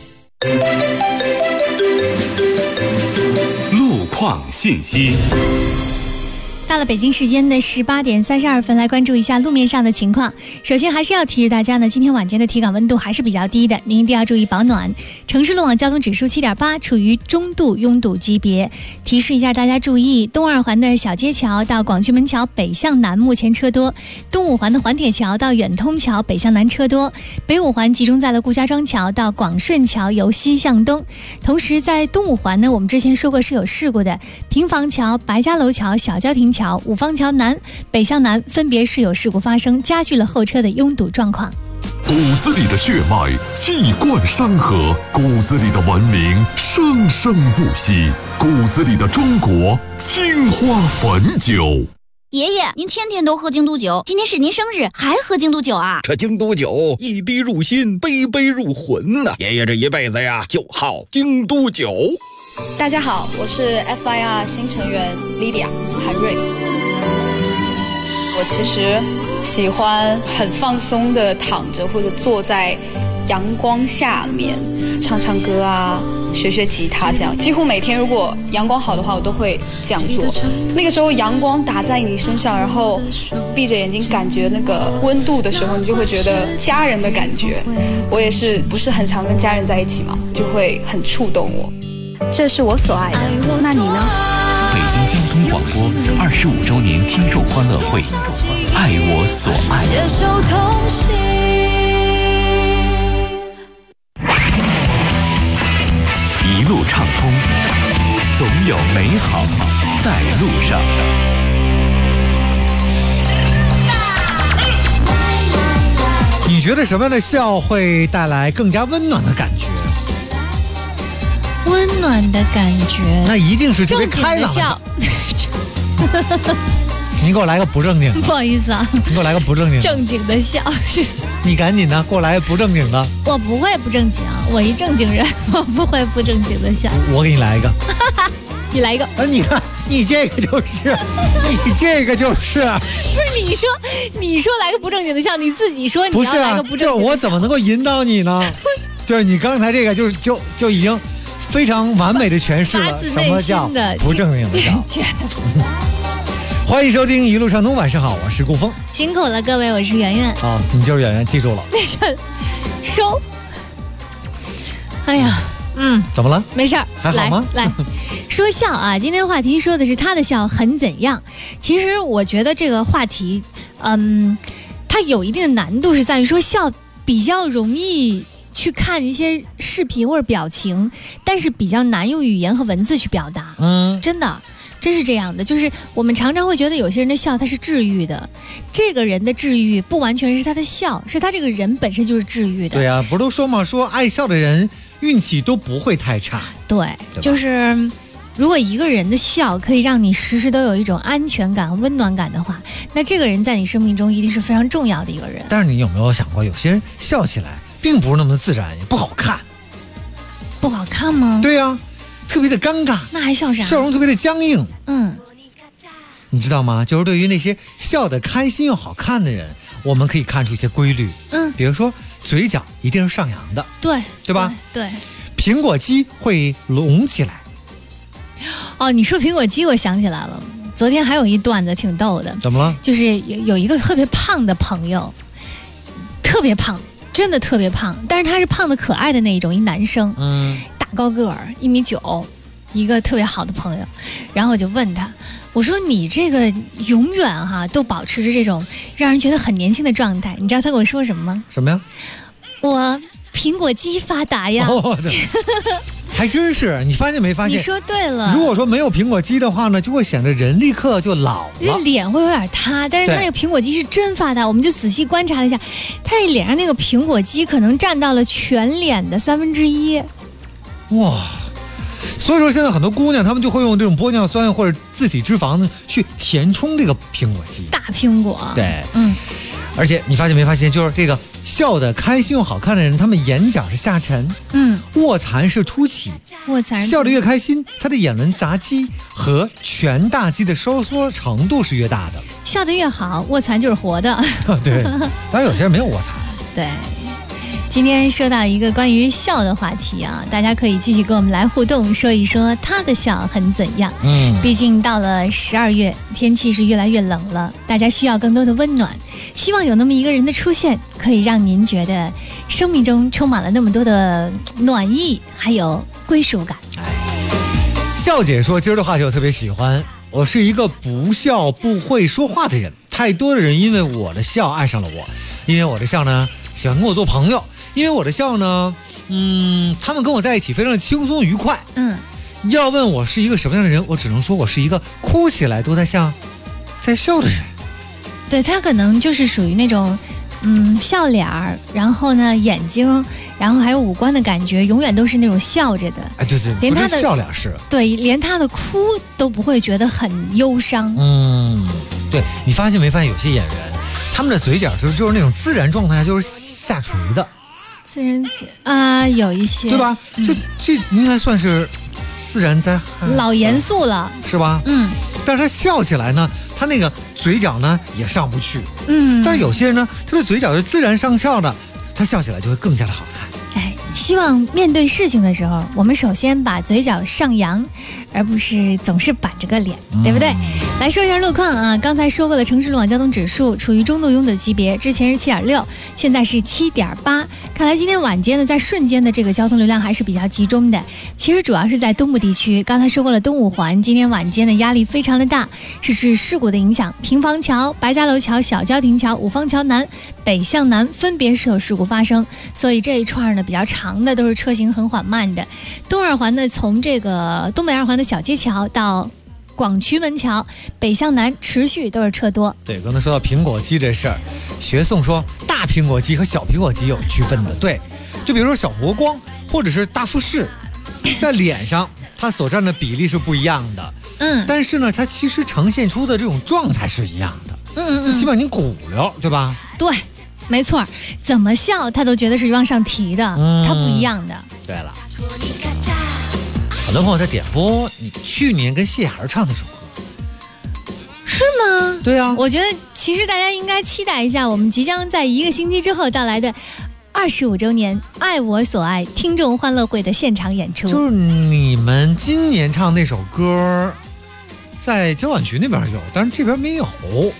路况信息。 到了北京时间的18点32分，来关注一下路面上的情况。首先还是要提示大家呢，今天晚间的体感温度还是比较低的，您一定要注意保暖。城市路网交通指数7.8，处于中度拥堵级别。提示一下大家注意，东二环的小街桥到广渠门桥北向南目前车多，东五环的环铁桥到远通桥北向南车多，北五环集中在了顾家庄桥到广顺桥由西向东。同时在东五环呢，我们之前说过是有事故的，平房桥、白家楼桥、小交亭桥、五方桥南北向南分别是有事故发生，加剧了后车的拥堵状况。 骨子里的血脉气贯山河，骨子里的文明生生不息，骨子里的中国青花汾酒。 爷爷，您天天都喝京都酒，今天是您生日还喝京都酒啊？ 这京都酒一滴入心，杯杯入魂呐！爷爷这一辈子呀，就好京都酒。 大家好，我是 FIR 新成员 Lydia 韩瑞。我其实喜欢很放松的躺着或者坐在阳光下面唱唱歌啊，学学吉他这样。几乎每天如果阳光好的话，我都会这样做。那个时候阳光打在你身上，然后闭着眼睛感觉那个温度的时候，你就会觉得家人的感觉。我也是不是很常跟家人在一起嘛，就会很触动我。这是我所爱的，那你呢？ 北京交通广播25周年听众欢乐会，爱我所爱。 携手同行， 一路畅通，总有美好在路上。 你觉得什么样的笑会带来更加温暖的感觉？ 温暖的感觉， 那一定是这边开朗的笑。你给我来个不正经的。 不好意思啊， 你给我来个不正经的。 正经的笑。 你赶紧的，给我来个不正经的。 我不会不正经，我一正经人，我不会不正经的笑。 我给你来一个。 你来一个。 你看，你这个就是，你这个就是。 不是你说来个不正经的笑，你自己说你要来个不正经的笑。 不是啊，这我怎么能够引导你呢？就是你刚才这个就已经非常完美的诠释了什么叫不正经的笑。欢迎收听一路畅通，晚上好，我是顾峰。 辛苦了各位，我是圆圆。 哦，你就是圆圆，记住了。 收。哎呀， 怎么了？ 没事儿， 还好吗？ 来说笑啊！今天话题说的是他的笑很怎样。其实我觉得这个话题，它它有一定的难度是在于说笑比较容易去看一些视频或者表情，但是比较难用语言和文字去表达。真的。真是这样的，就是我们常常会觉得有些人的笑他是治愈的，这个人的治愈不完全是他的笑，是他这个人本身就是治愈的。 对啊，不是都说吗？说爱笑的人运气都不会太差。 对，就是如果一个人的笑可以让你时时都有一种安全感、温暖感的话，那这个人在你生命中一定是非常重要的一个人。 但是你有没有想过，有些人笑起来并不是那么的自然，也不好看。 不好看吗？ 对啊，特别的尴尬。 那还笑啥？ 笑容特别的僵硬。你知道吗？就是对于那些笑得开心又好看的人，我们可以看出一些规律。比如说嘴角一定是上扬的，对吧？ 对。 苹果肌会隆起来。 哦，你说苹果肌，我想起来了。昨天还有一段子挺逗的。 怎么了？ 就是有一个特别胖的朋友，特别胖，真的特别胖，但是他是胖的可爱的那一种，一男生，大高个儿，1.9米，一个特别好的朋友。然后我就问他，我说你这个永远都保持着这种让人觉得很年轻的状态，你知道他跟我说什么吗？ 什么呀？ 我苹果肌发达呀。 还真是，你发现没发现？ 你说对了。 如果说没有苹果肌的话呢，就会显得人立刻就老了， 脸会有点塌。但是他那个苹果肌是真发达，我们就仔细观察了一下，他那脸上那个苹果肌可能占到了全脸的1/3。 哇！所以说现在很多姑娘她们就会用这种玻尿酸或者自体脂肪呢去填充这个苹果肌。 大苹果。 对，而且你发现没发现，就是这个笑得开心又好看的人，他们眼角是下沉，卧蚕是凸起。 卧蚕笑得越开心，他的眼轮匝肌和颧大肌的收缩程度是越大的。 笑得越好，卧蚕就是活的。 对，当然有些人没有卧蚕。 对。今天说到一个关于笑的话题啊，大家可以继续跟我们来互动，说一说他的笑很怎样。毕竟到了12月，天气是越来越冷了，大家需要更多的温暖。希望有那么一个人的出现，可以让您觉得生命中充满了那么多的暖意，还有归属感。 笑姐说，今儿的话题我特别喜欢。我是一个不笑不会说话的人，太多的人因为我的笑爱上了我，因为我的笑呢喜欢跟我做朋友，因为我的笑呢他们跟我在一起非常的轻松愉快。要问我是一个什么样的人，我只能说我是一个哭起来都在像在笑的人。 对，他可能就是属于那种笑脸儿，然后呢眼睛，然后还有五官的感觉永远都是那种笑着的。 对， 连他的笑脸是， 对，连他的哭都不会觉得很忧伤。 对，你发现没发现有些演员他们的嘴角就是那种自然状态，就是下垂的。 自然有一些， 对吧？这应该算是自然灾害， 老严肃了， 是吧？但是他笑起来呢，他那个嘴角呢也上不去。但是有些人呢，他的嘴角是自然上翘的，他笑起来就会更加的好看。 希望面对事情的时候，我们首先把嘴角上扬，而不是总是板着个脸，对不对？来说一下路况啊，刚才说过了，城市路网交通指数处于中度拥堵级别，之前是7.6，现在是7.8。看来今天晚间呢，在瞬间的这个交通流量还是比较集中的。其实主要是在东部地区，刚才说过了，东五环今天晚间的压力非常的大，是指事故的影响。平房桥、白家楼桥、小交亭桥、五方桥南、北向南分别是有事故发生，所以这一串呢比较长的都是车行很缓慢的。东二环呢，从这个东北二环的小街桥到广渠门桥北向南持续都是车多。 对，刚才说到苹果肌这事儿，学颂说大苹果肌和小苹果肌有区分的。对，就比如说小佛光或者是大富士，在脸上它所占的比例是不一样的。但是呢，它其实呈现出的这种状态是一样的。起码你骨溜，对吧？ 对，没错，怎么笑他都觉得是往上提的，它不一样的。 对了，很多朋友在点播你去年跟谢涵唱那首歌， 是吗？ 对啊， 我觉得其实大家应该期待一下我们即将在1个星期之后到来的25周年爱我所爱听众欢乐会的现场演出。 就是你们今年唱那首歌在交管局那边有，但是这边没有，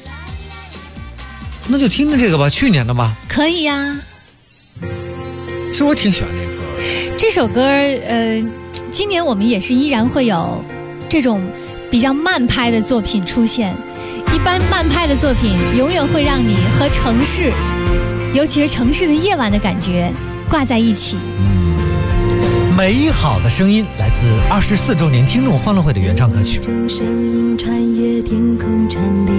那就听听这个吧，去年的吧。 可以呀。 其实我挺喜欢这歌。 这首歌今年我们也是依然会有这种比较慢拍的作品出现， 一般慢拍的作品永远会让你和城市，尤其是城市的夜晚的感觉挂在一起。 美好的声音来自24周年听众欢乐会的原唱歌曲。 声音穿越天空传递，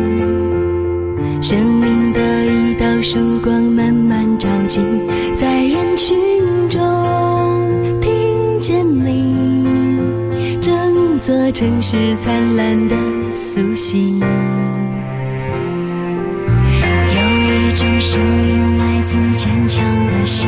生命的一道曙光慢慢照进，在人群中听见你，整座城市灿烂的苏醒。有一种声音来自坚强的心，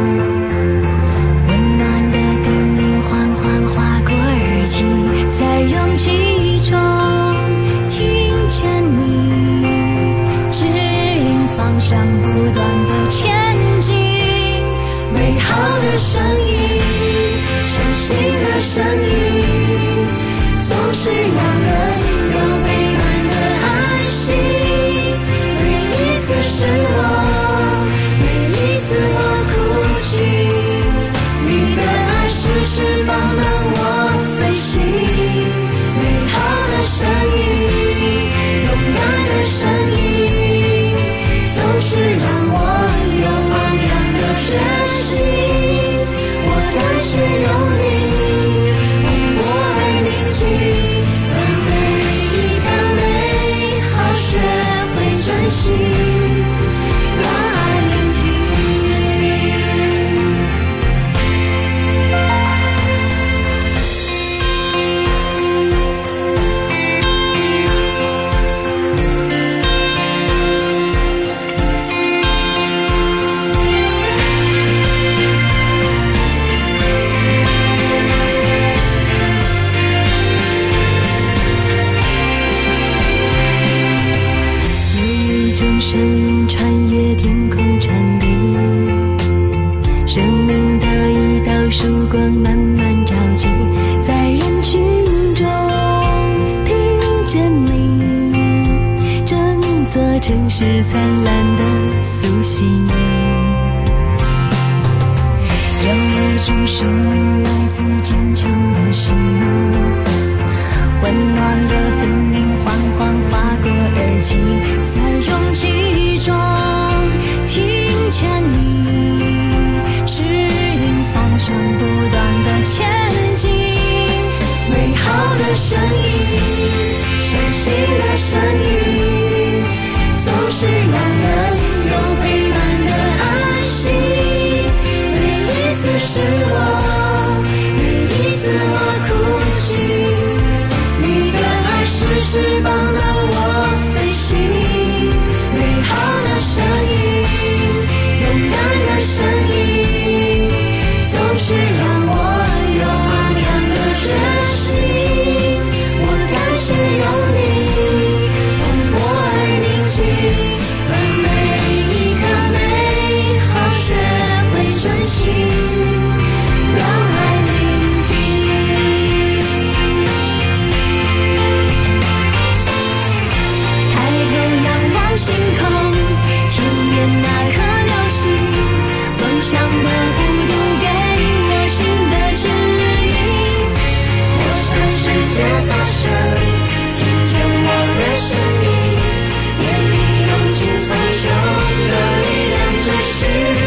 温暖的叮咛缓缓划过耳际，在拥挤中听见你，指引方向不断的前进。美好的声音，伤心的声音，总是让人有陪伴的安心。每一次失落，每一次我哭泣，你的爱是翅膀让我飞行。美好的声音，勇敢的声音，总是让我有昂扬的决心。我感谢有你，蓬勃而宁静，让每一刻美好学会珍惜，让爱聆听。声音穿越天空传递，生命的一道曙光慢慢照进，在人群中听见你，整座城市灿烂的苏醒。有一种声音来自坚强的心，温暖的叮咛缓缓划过耳际，在拥挤中听见你，指引方向不断的前进。美好的声音，伤心的声音，总是让人有陪伴的安心。每一次失落，每一次我哭泣，你的爱是翅膀让我飞行。美好的声音，勇敢的声音，总是让我有昂扬的决心。我感谢有你，蓬勃而宁静，让每一刻美好学会珍惜，让爱聆听。抬头仰望星空，听见那颗流星，梦想的弧度给我新的指引。我向世界发声，听见我的声音，愿你用尽风中的力量追寻。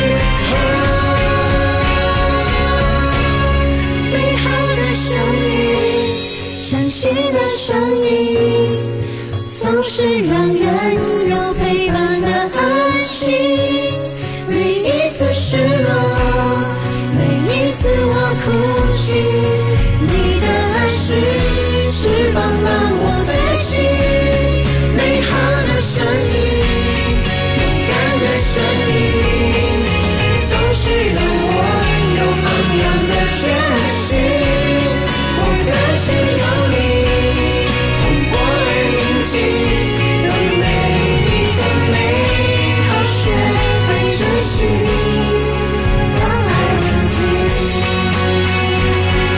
美好的声音，相信的声音，总是让人有陪伴的安心。每一次失落，每一次我哭泣，你的爱是翅膀让我飞行。美好的声音，勇敢的声音，总是让我有昂扬的决心。我感谢有你，蓬勃而宁静，让每一个美好学会珍惜，让爱聆听。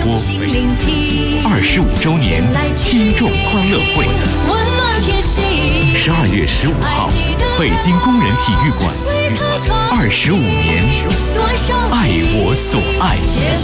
播25周年听众欢乐会，12月15号，北京工人体育馆，25年，爱我所爱。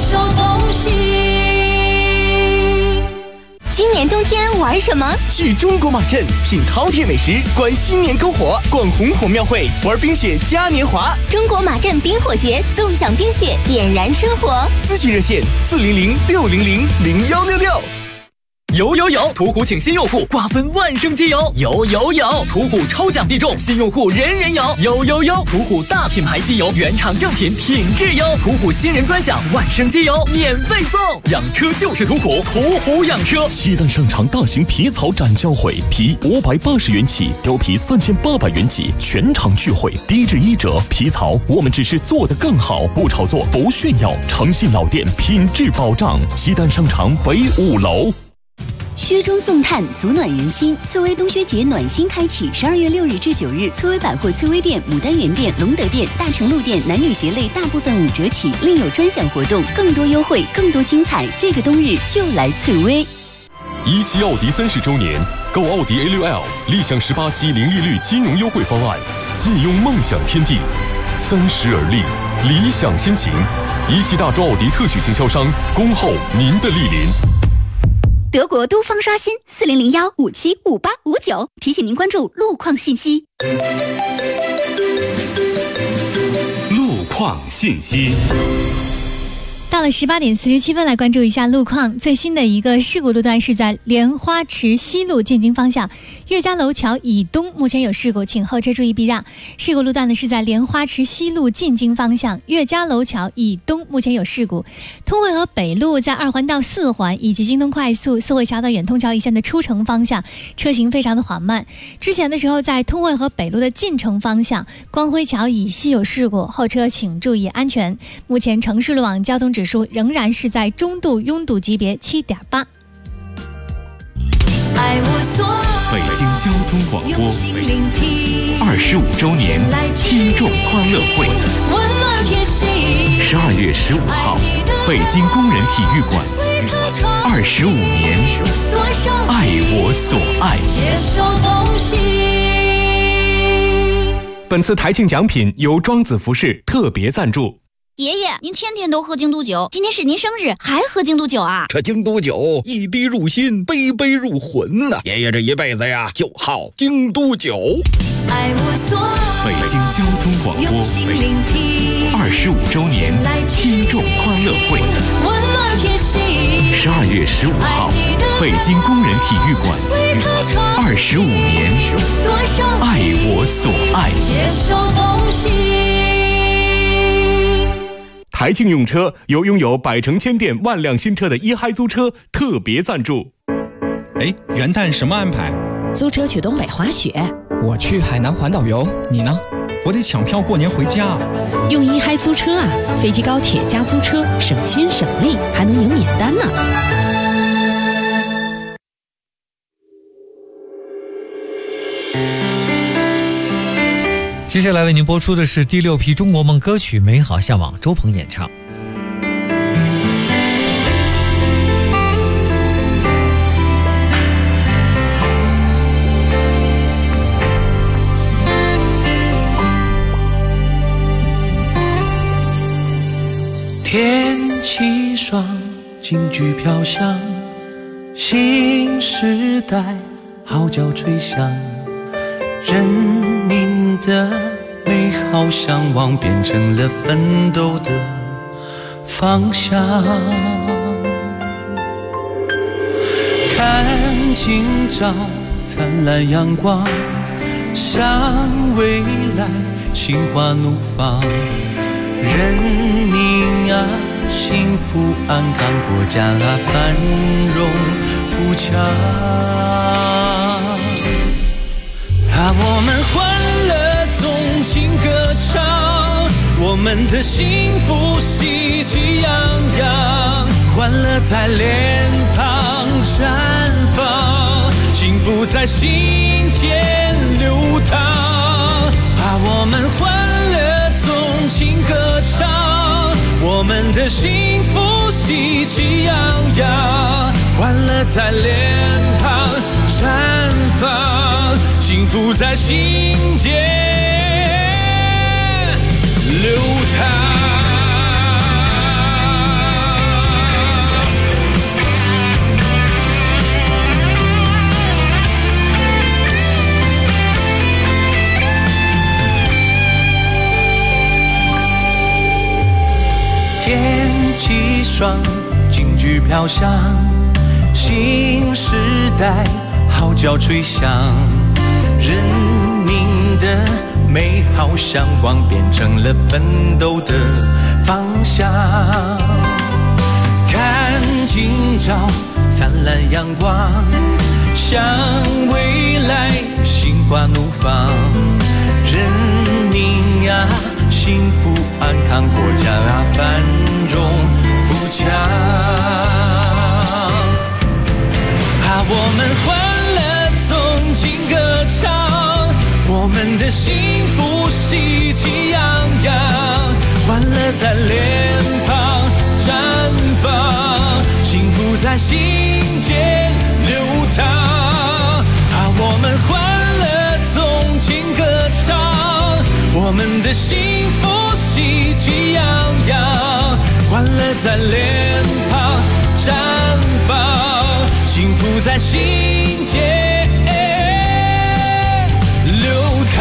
今年冬天玩什么？ 去中国马镇品饕餮美食，观新年篝火，逛红火庙会，玩冰雪嘉年华。 中国马镇冰火节，纵享冰雪，点燃生活。 咨询热线400-600-0166。有！途虎请新用户瓜分万圣节有！途虎抽奖必中，新用户人人有！有！途虎大品牌机油，原厂正品，品质优。途虎新人专享，万圣节油免费送。养车就是途虎，途虎养车。 西单商场大型皮草展销会，皮580元起，貂皮3800元起，全场聚会，低至1折。皮草我们只是做得更好，不炒作，不炫耀，诚信老店，品质保障。西单商场北5楼。 薛中送炭，足暖人心。翠微冬薛节暖心开启，12月6日至9日，翠微百货翠微店、牡丹园店、隆德店、大成路店男女鞋类大部分5折起，另有专享活动，更多优惠，更多精彩。这个冬日就来翠微。 17奥迪30周年，购奥迪 A6L， 立享18期零利率金融优惠方案，尽用梦想天地，30而立，理想先行。17大洲奥迪特许经销商，恭候您的莅临。 德国都方刷新4001575859，提醒您关注路况信息。 路况信息。 到了18点47分，来关注一下路况。最新的一个事故路段是在莲花池西路进京方向岳家楼桥以东，目前有事故，请后车注意避让。事故路段呢是在莲花池西路进京方向岳家楼桥以东，目前有事故。通惠河北路在2环到4环以及京东快速四惠桥到远通桥一线的出城方向车行非常的缓慢。之前的时候在通惠河北路的进城方向光辉桥以西有事故，后车请注意安全。目前城市路网交通指数仍然是在中度拥堵级别7.8。 北京交通广播25周年听众欢乐会，12月15号，北京工人体育馆，25年，爱我所爱。 本次台庆奖品由庄子服饰特别赞助。 爷爷，您天天都喝京都酒，今天是您生日，还喝京都酒啊？ 这京都酒一滴入心，杯杯入魂呐！爷爷这一辈子呀，就好京都酒。 北京交通广播25周年听众欢乐会，12月15号，北京工人体育馆，25年，爱我所爱。 台庆用车由拥有百城千店万辆新车的一嗨租车特别赞助。 哎，元旦什么安排？ 租车去东北滑雪。 我去海南环岛游，你呢？ 我得抢票过年回家。 用一嗨租车啊，飞机高铁加租车，省心省力，还能赢免单呢。 接下来为您播出的是第6批中国梦歌曲《美好向往》，周鹏演唱。 天气爽，京剧飘香，新时代号角吹响，人民的美好向往变成了奋斗的方向。看今朝灿烂阳光，向未来心花怒放，人民啊幸福安康，国家啊繁荣富强啊，我们欢乐纵情歌唱，我们的幸福喜气洋洋，欢乐在脸庞绽放，幸福在心间流淌啊，我们欢乐纵情歌唱，我们的幸福喜气洋洋，欢乐在脸庞绽放，幸福在心间流淌。 天气爽，京剧飘香，新时代号角吹响，人民的美好向往变成了奋斗的方向。看今朝灿烂阳光，向未来心花怒放，人民呀幸福安康，国家啊繁荣富强。啊，我们欢乐纵情歌唱，我们的幸福喜气洋洋，欢乐在脸庞绽放，幸福在心间流淌。啊，我们欢乐纵情歌唱，我们的幸福喜气洋洋，欢乐在脸庞绽放，幸福在心间流淌。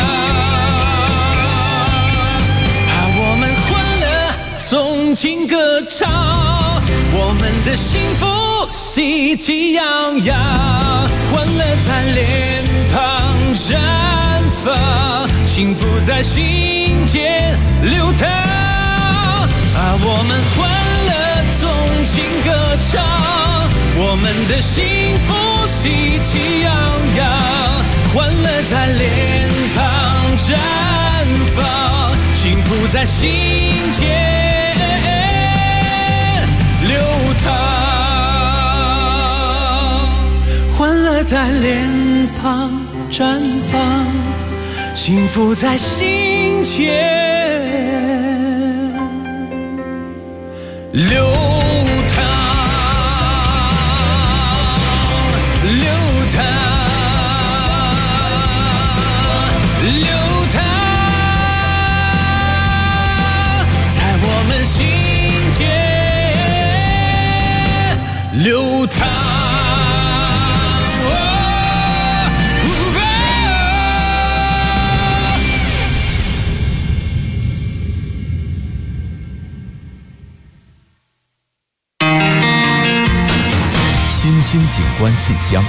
啊，我们欢乐纵情歌唱，我们的幸福喜气洋洋，欢乐在脸庞绽放，幸福在心间流淌。啊，我们欢乐纵情歌唱，我们的幸福喜气洋洋，欢乐在脸庞绽放，幸福在心间流淌。欢乐在脸庞绽放，幸福在心间流淌，流淌，流淌，在我们心间流淌。 新景观信箱。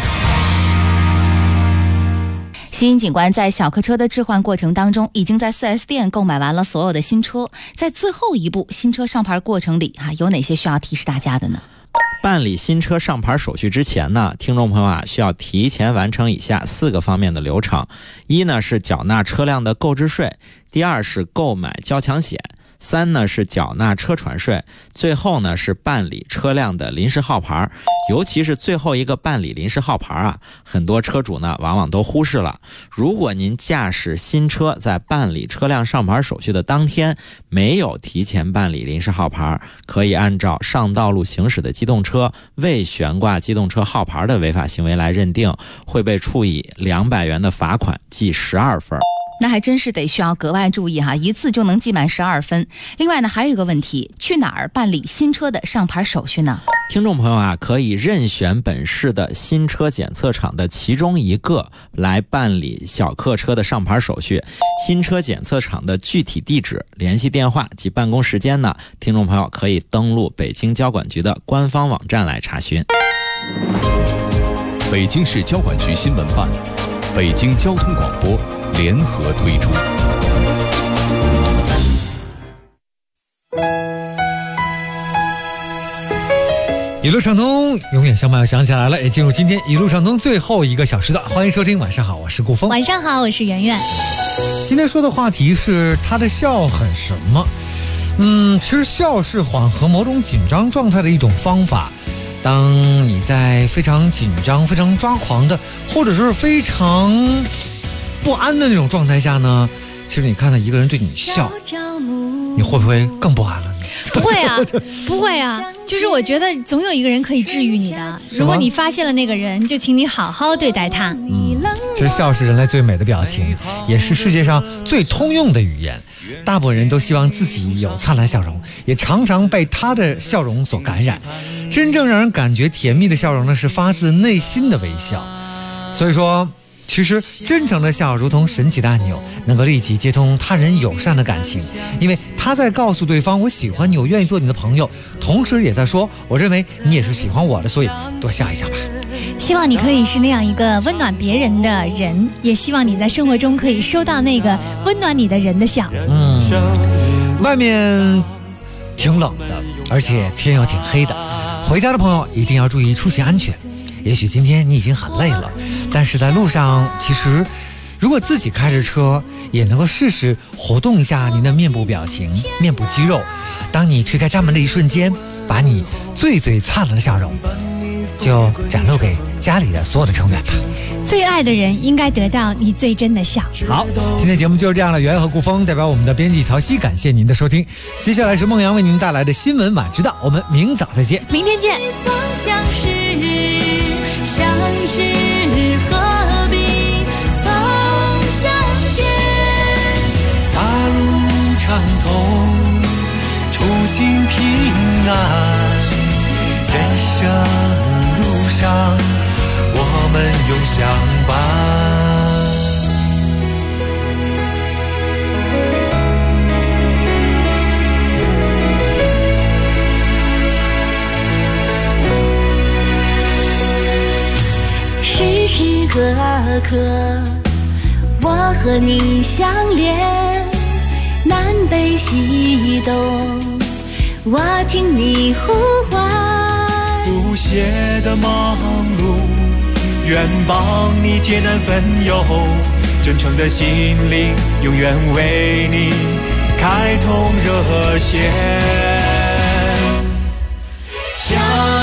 新景观在小客车的置换过程当中，已经在 4S 店购买完了所有的新车。在最后一步新车上牌过程里有哪些需要提示大家的呢？ 办理新车上牌手续之前呢，听众朋友需要提前完成以下4个方面的流程。一呢是缴纳车辆的购置税，第二是购买交强险，3呢是缴纳车船税，最后呢是办理车辆的临时号牌。尤其是最后一个办理临时号牌很多车主呢往往都忽视了。如果您驾驶新车在办理车辆上牌手续的当天没有提前办理临时号牌，可以按照上道路行驶的机动车未悬挂机动车号牌的违法行为来认定，会被处以200元的罚款，记12分。 那还真是得需要格外注意一次就能记满12分。另外呢，还有一个问题，去哪儿办理新车的上牌手续呢？ 听众朋友可以任选本市的新车检测厂的其中一个来办理小客车的上牌手续。新车检测厂的具体地址、联系电话及办公时间呢，听众朋友可以登录北京交管局的官方网站来查询。 北京市交管局新闻办、北京交通广播联合推出。 一路畅通，永远相伴要想起来了，也进入今天一路畅通最后1个小时的，欢迎收听。晚上好，我是顾峰。 晚上好，我是圆圆。 今天说的话题是他的笑很什么？其实笑是缓和某种紧张状态的一种方法。当你在非常紧张、非常抓狂的，或者是非常不安的那种状态下呢，其实你看到一个人对你笑，你会不会更不安了呢？ 不会啊，不会啊，就是我觉得总有一个人可以治愈你的。如果你发现了那个人，就请你好好对待他。 其实笑是人类最美的表情，也是世界上最通用的语言。大部分人都希望自己有灿烂笑容，也常常被他的笑容所感染。真正让人感觉甜蜜的笑容呢，是发自内心的微笑。所以说，其实真诚的笑如同神奇的按钮，能够立即接通他人友善的感情，因为他在告诉对方我喜欢你，我愿意做你的朋友，同时也在说我认为你也是喜欢我的，所以多笑一笑吧。 希望你可以是那样一个温暖别人的人，也希望你在生活中可以收到那个温暖你的人的笑。 外面挺冷的，而且天又挺黑的，回家的朋友一定要注意出行安全。也许今天你已经很累了，但是在路上，其实如果自己开着车，也能够试试活动一下您的面部表情、面部肌肉。当你推开家门的一瞬间，把你最灿烂的笑容就展露给家里的所有的成员吧。 最爱的人应该得到你最真的笑。 好，今天节目就是这样了。袁和顾峰代表我们的编辑曹曦，感谢您的收听。接下来是孟阳为您带来的新闻晚知道，我们明早再见。 明天见。 相知何必曾相见， 大路畅通，初心平安，人生路上我们永相伴。 时时刻刻我和你相连，南北西东我听你呼唤， 不懈的忙碌，愿帮你艰难分忧，真诚的心灵永远为你开通热线。相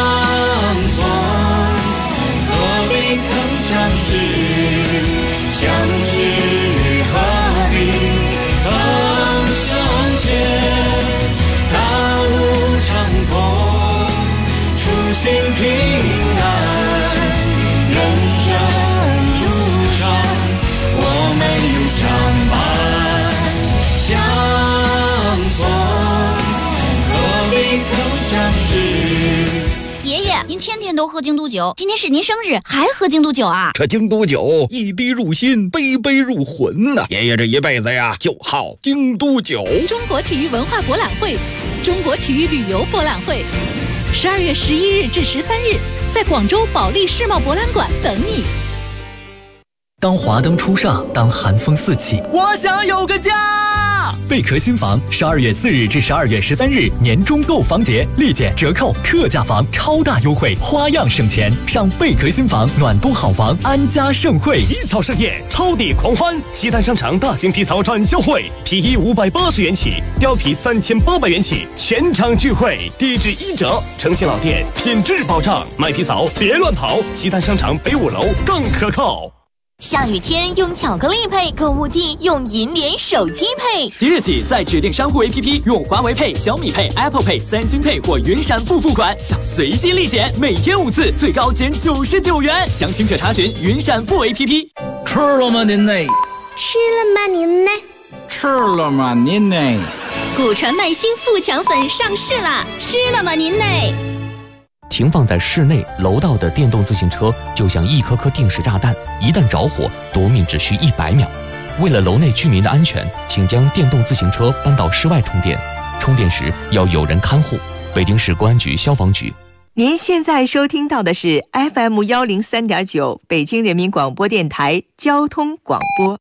逢曾相识，相知何必曾相见，大路畅通，初心平安，人生路上我们永相伴。相逢何必曾相识。 爷爷，您天天都喝京都酒，今天是您生日，还喝京都酒啊？ 这京都酒一滴入心，杯杯入魂呐！爷爷这一辈子呀，就好京都酒。 中国体育文化博览会，中国体育旅游博览会，12月11日至13日，在广州保利世贸博览馆等你。 当华灯初上，当寒风四起，我想有个家。贝壳新房12月4日至12月13日年中购房节，立减折扣，特价房超大优惠，花样省钱。上贝壳新房暖冬好房，安家盛会， 皮草盛宴，超抵狂欢！西单商场大型皮草展销会，皮衣580元起，貂皮3800元起，全场聚会，地址1折，诚信老店，品质保障，买皮草别乱跑，西单商场北5楼更可靠。 下雨天用巧克力配，购物季用银联手机配。 即日起，在指定商户 APP 用华为配、小米配、Apple Pay、三星配或云闪付付款，享随机立减，每天5次，最高减99元。详情可查询云闪付 APP。 吃了吗您呢？ 吃了吗您呢？ 吃了吗您呢？ 古传耐心富强粉上市啦！吃了吗您呢？ 停放在室内楼道的电动自行车就像一颗颗定时炸弹，一旦着火，夺命只需100秒。为了楼内居民的安全，请将电动自行车搬到室外充电，充电时要有人看护。北京市公安局消防局。 您现在收听到的是 FM 103.9北京人民广播电台交通广播。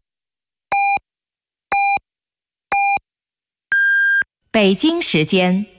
北京时间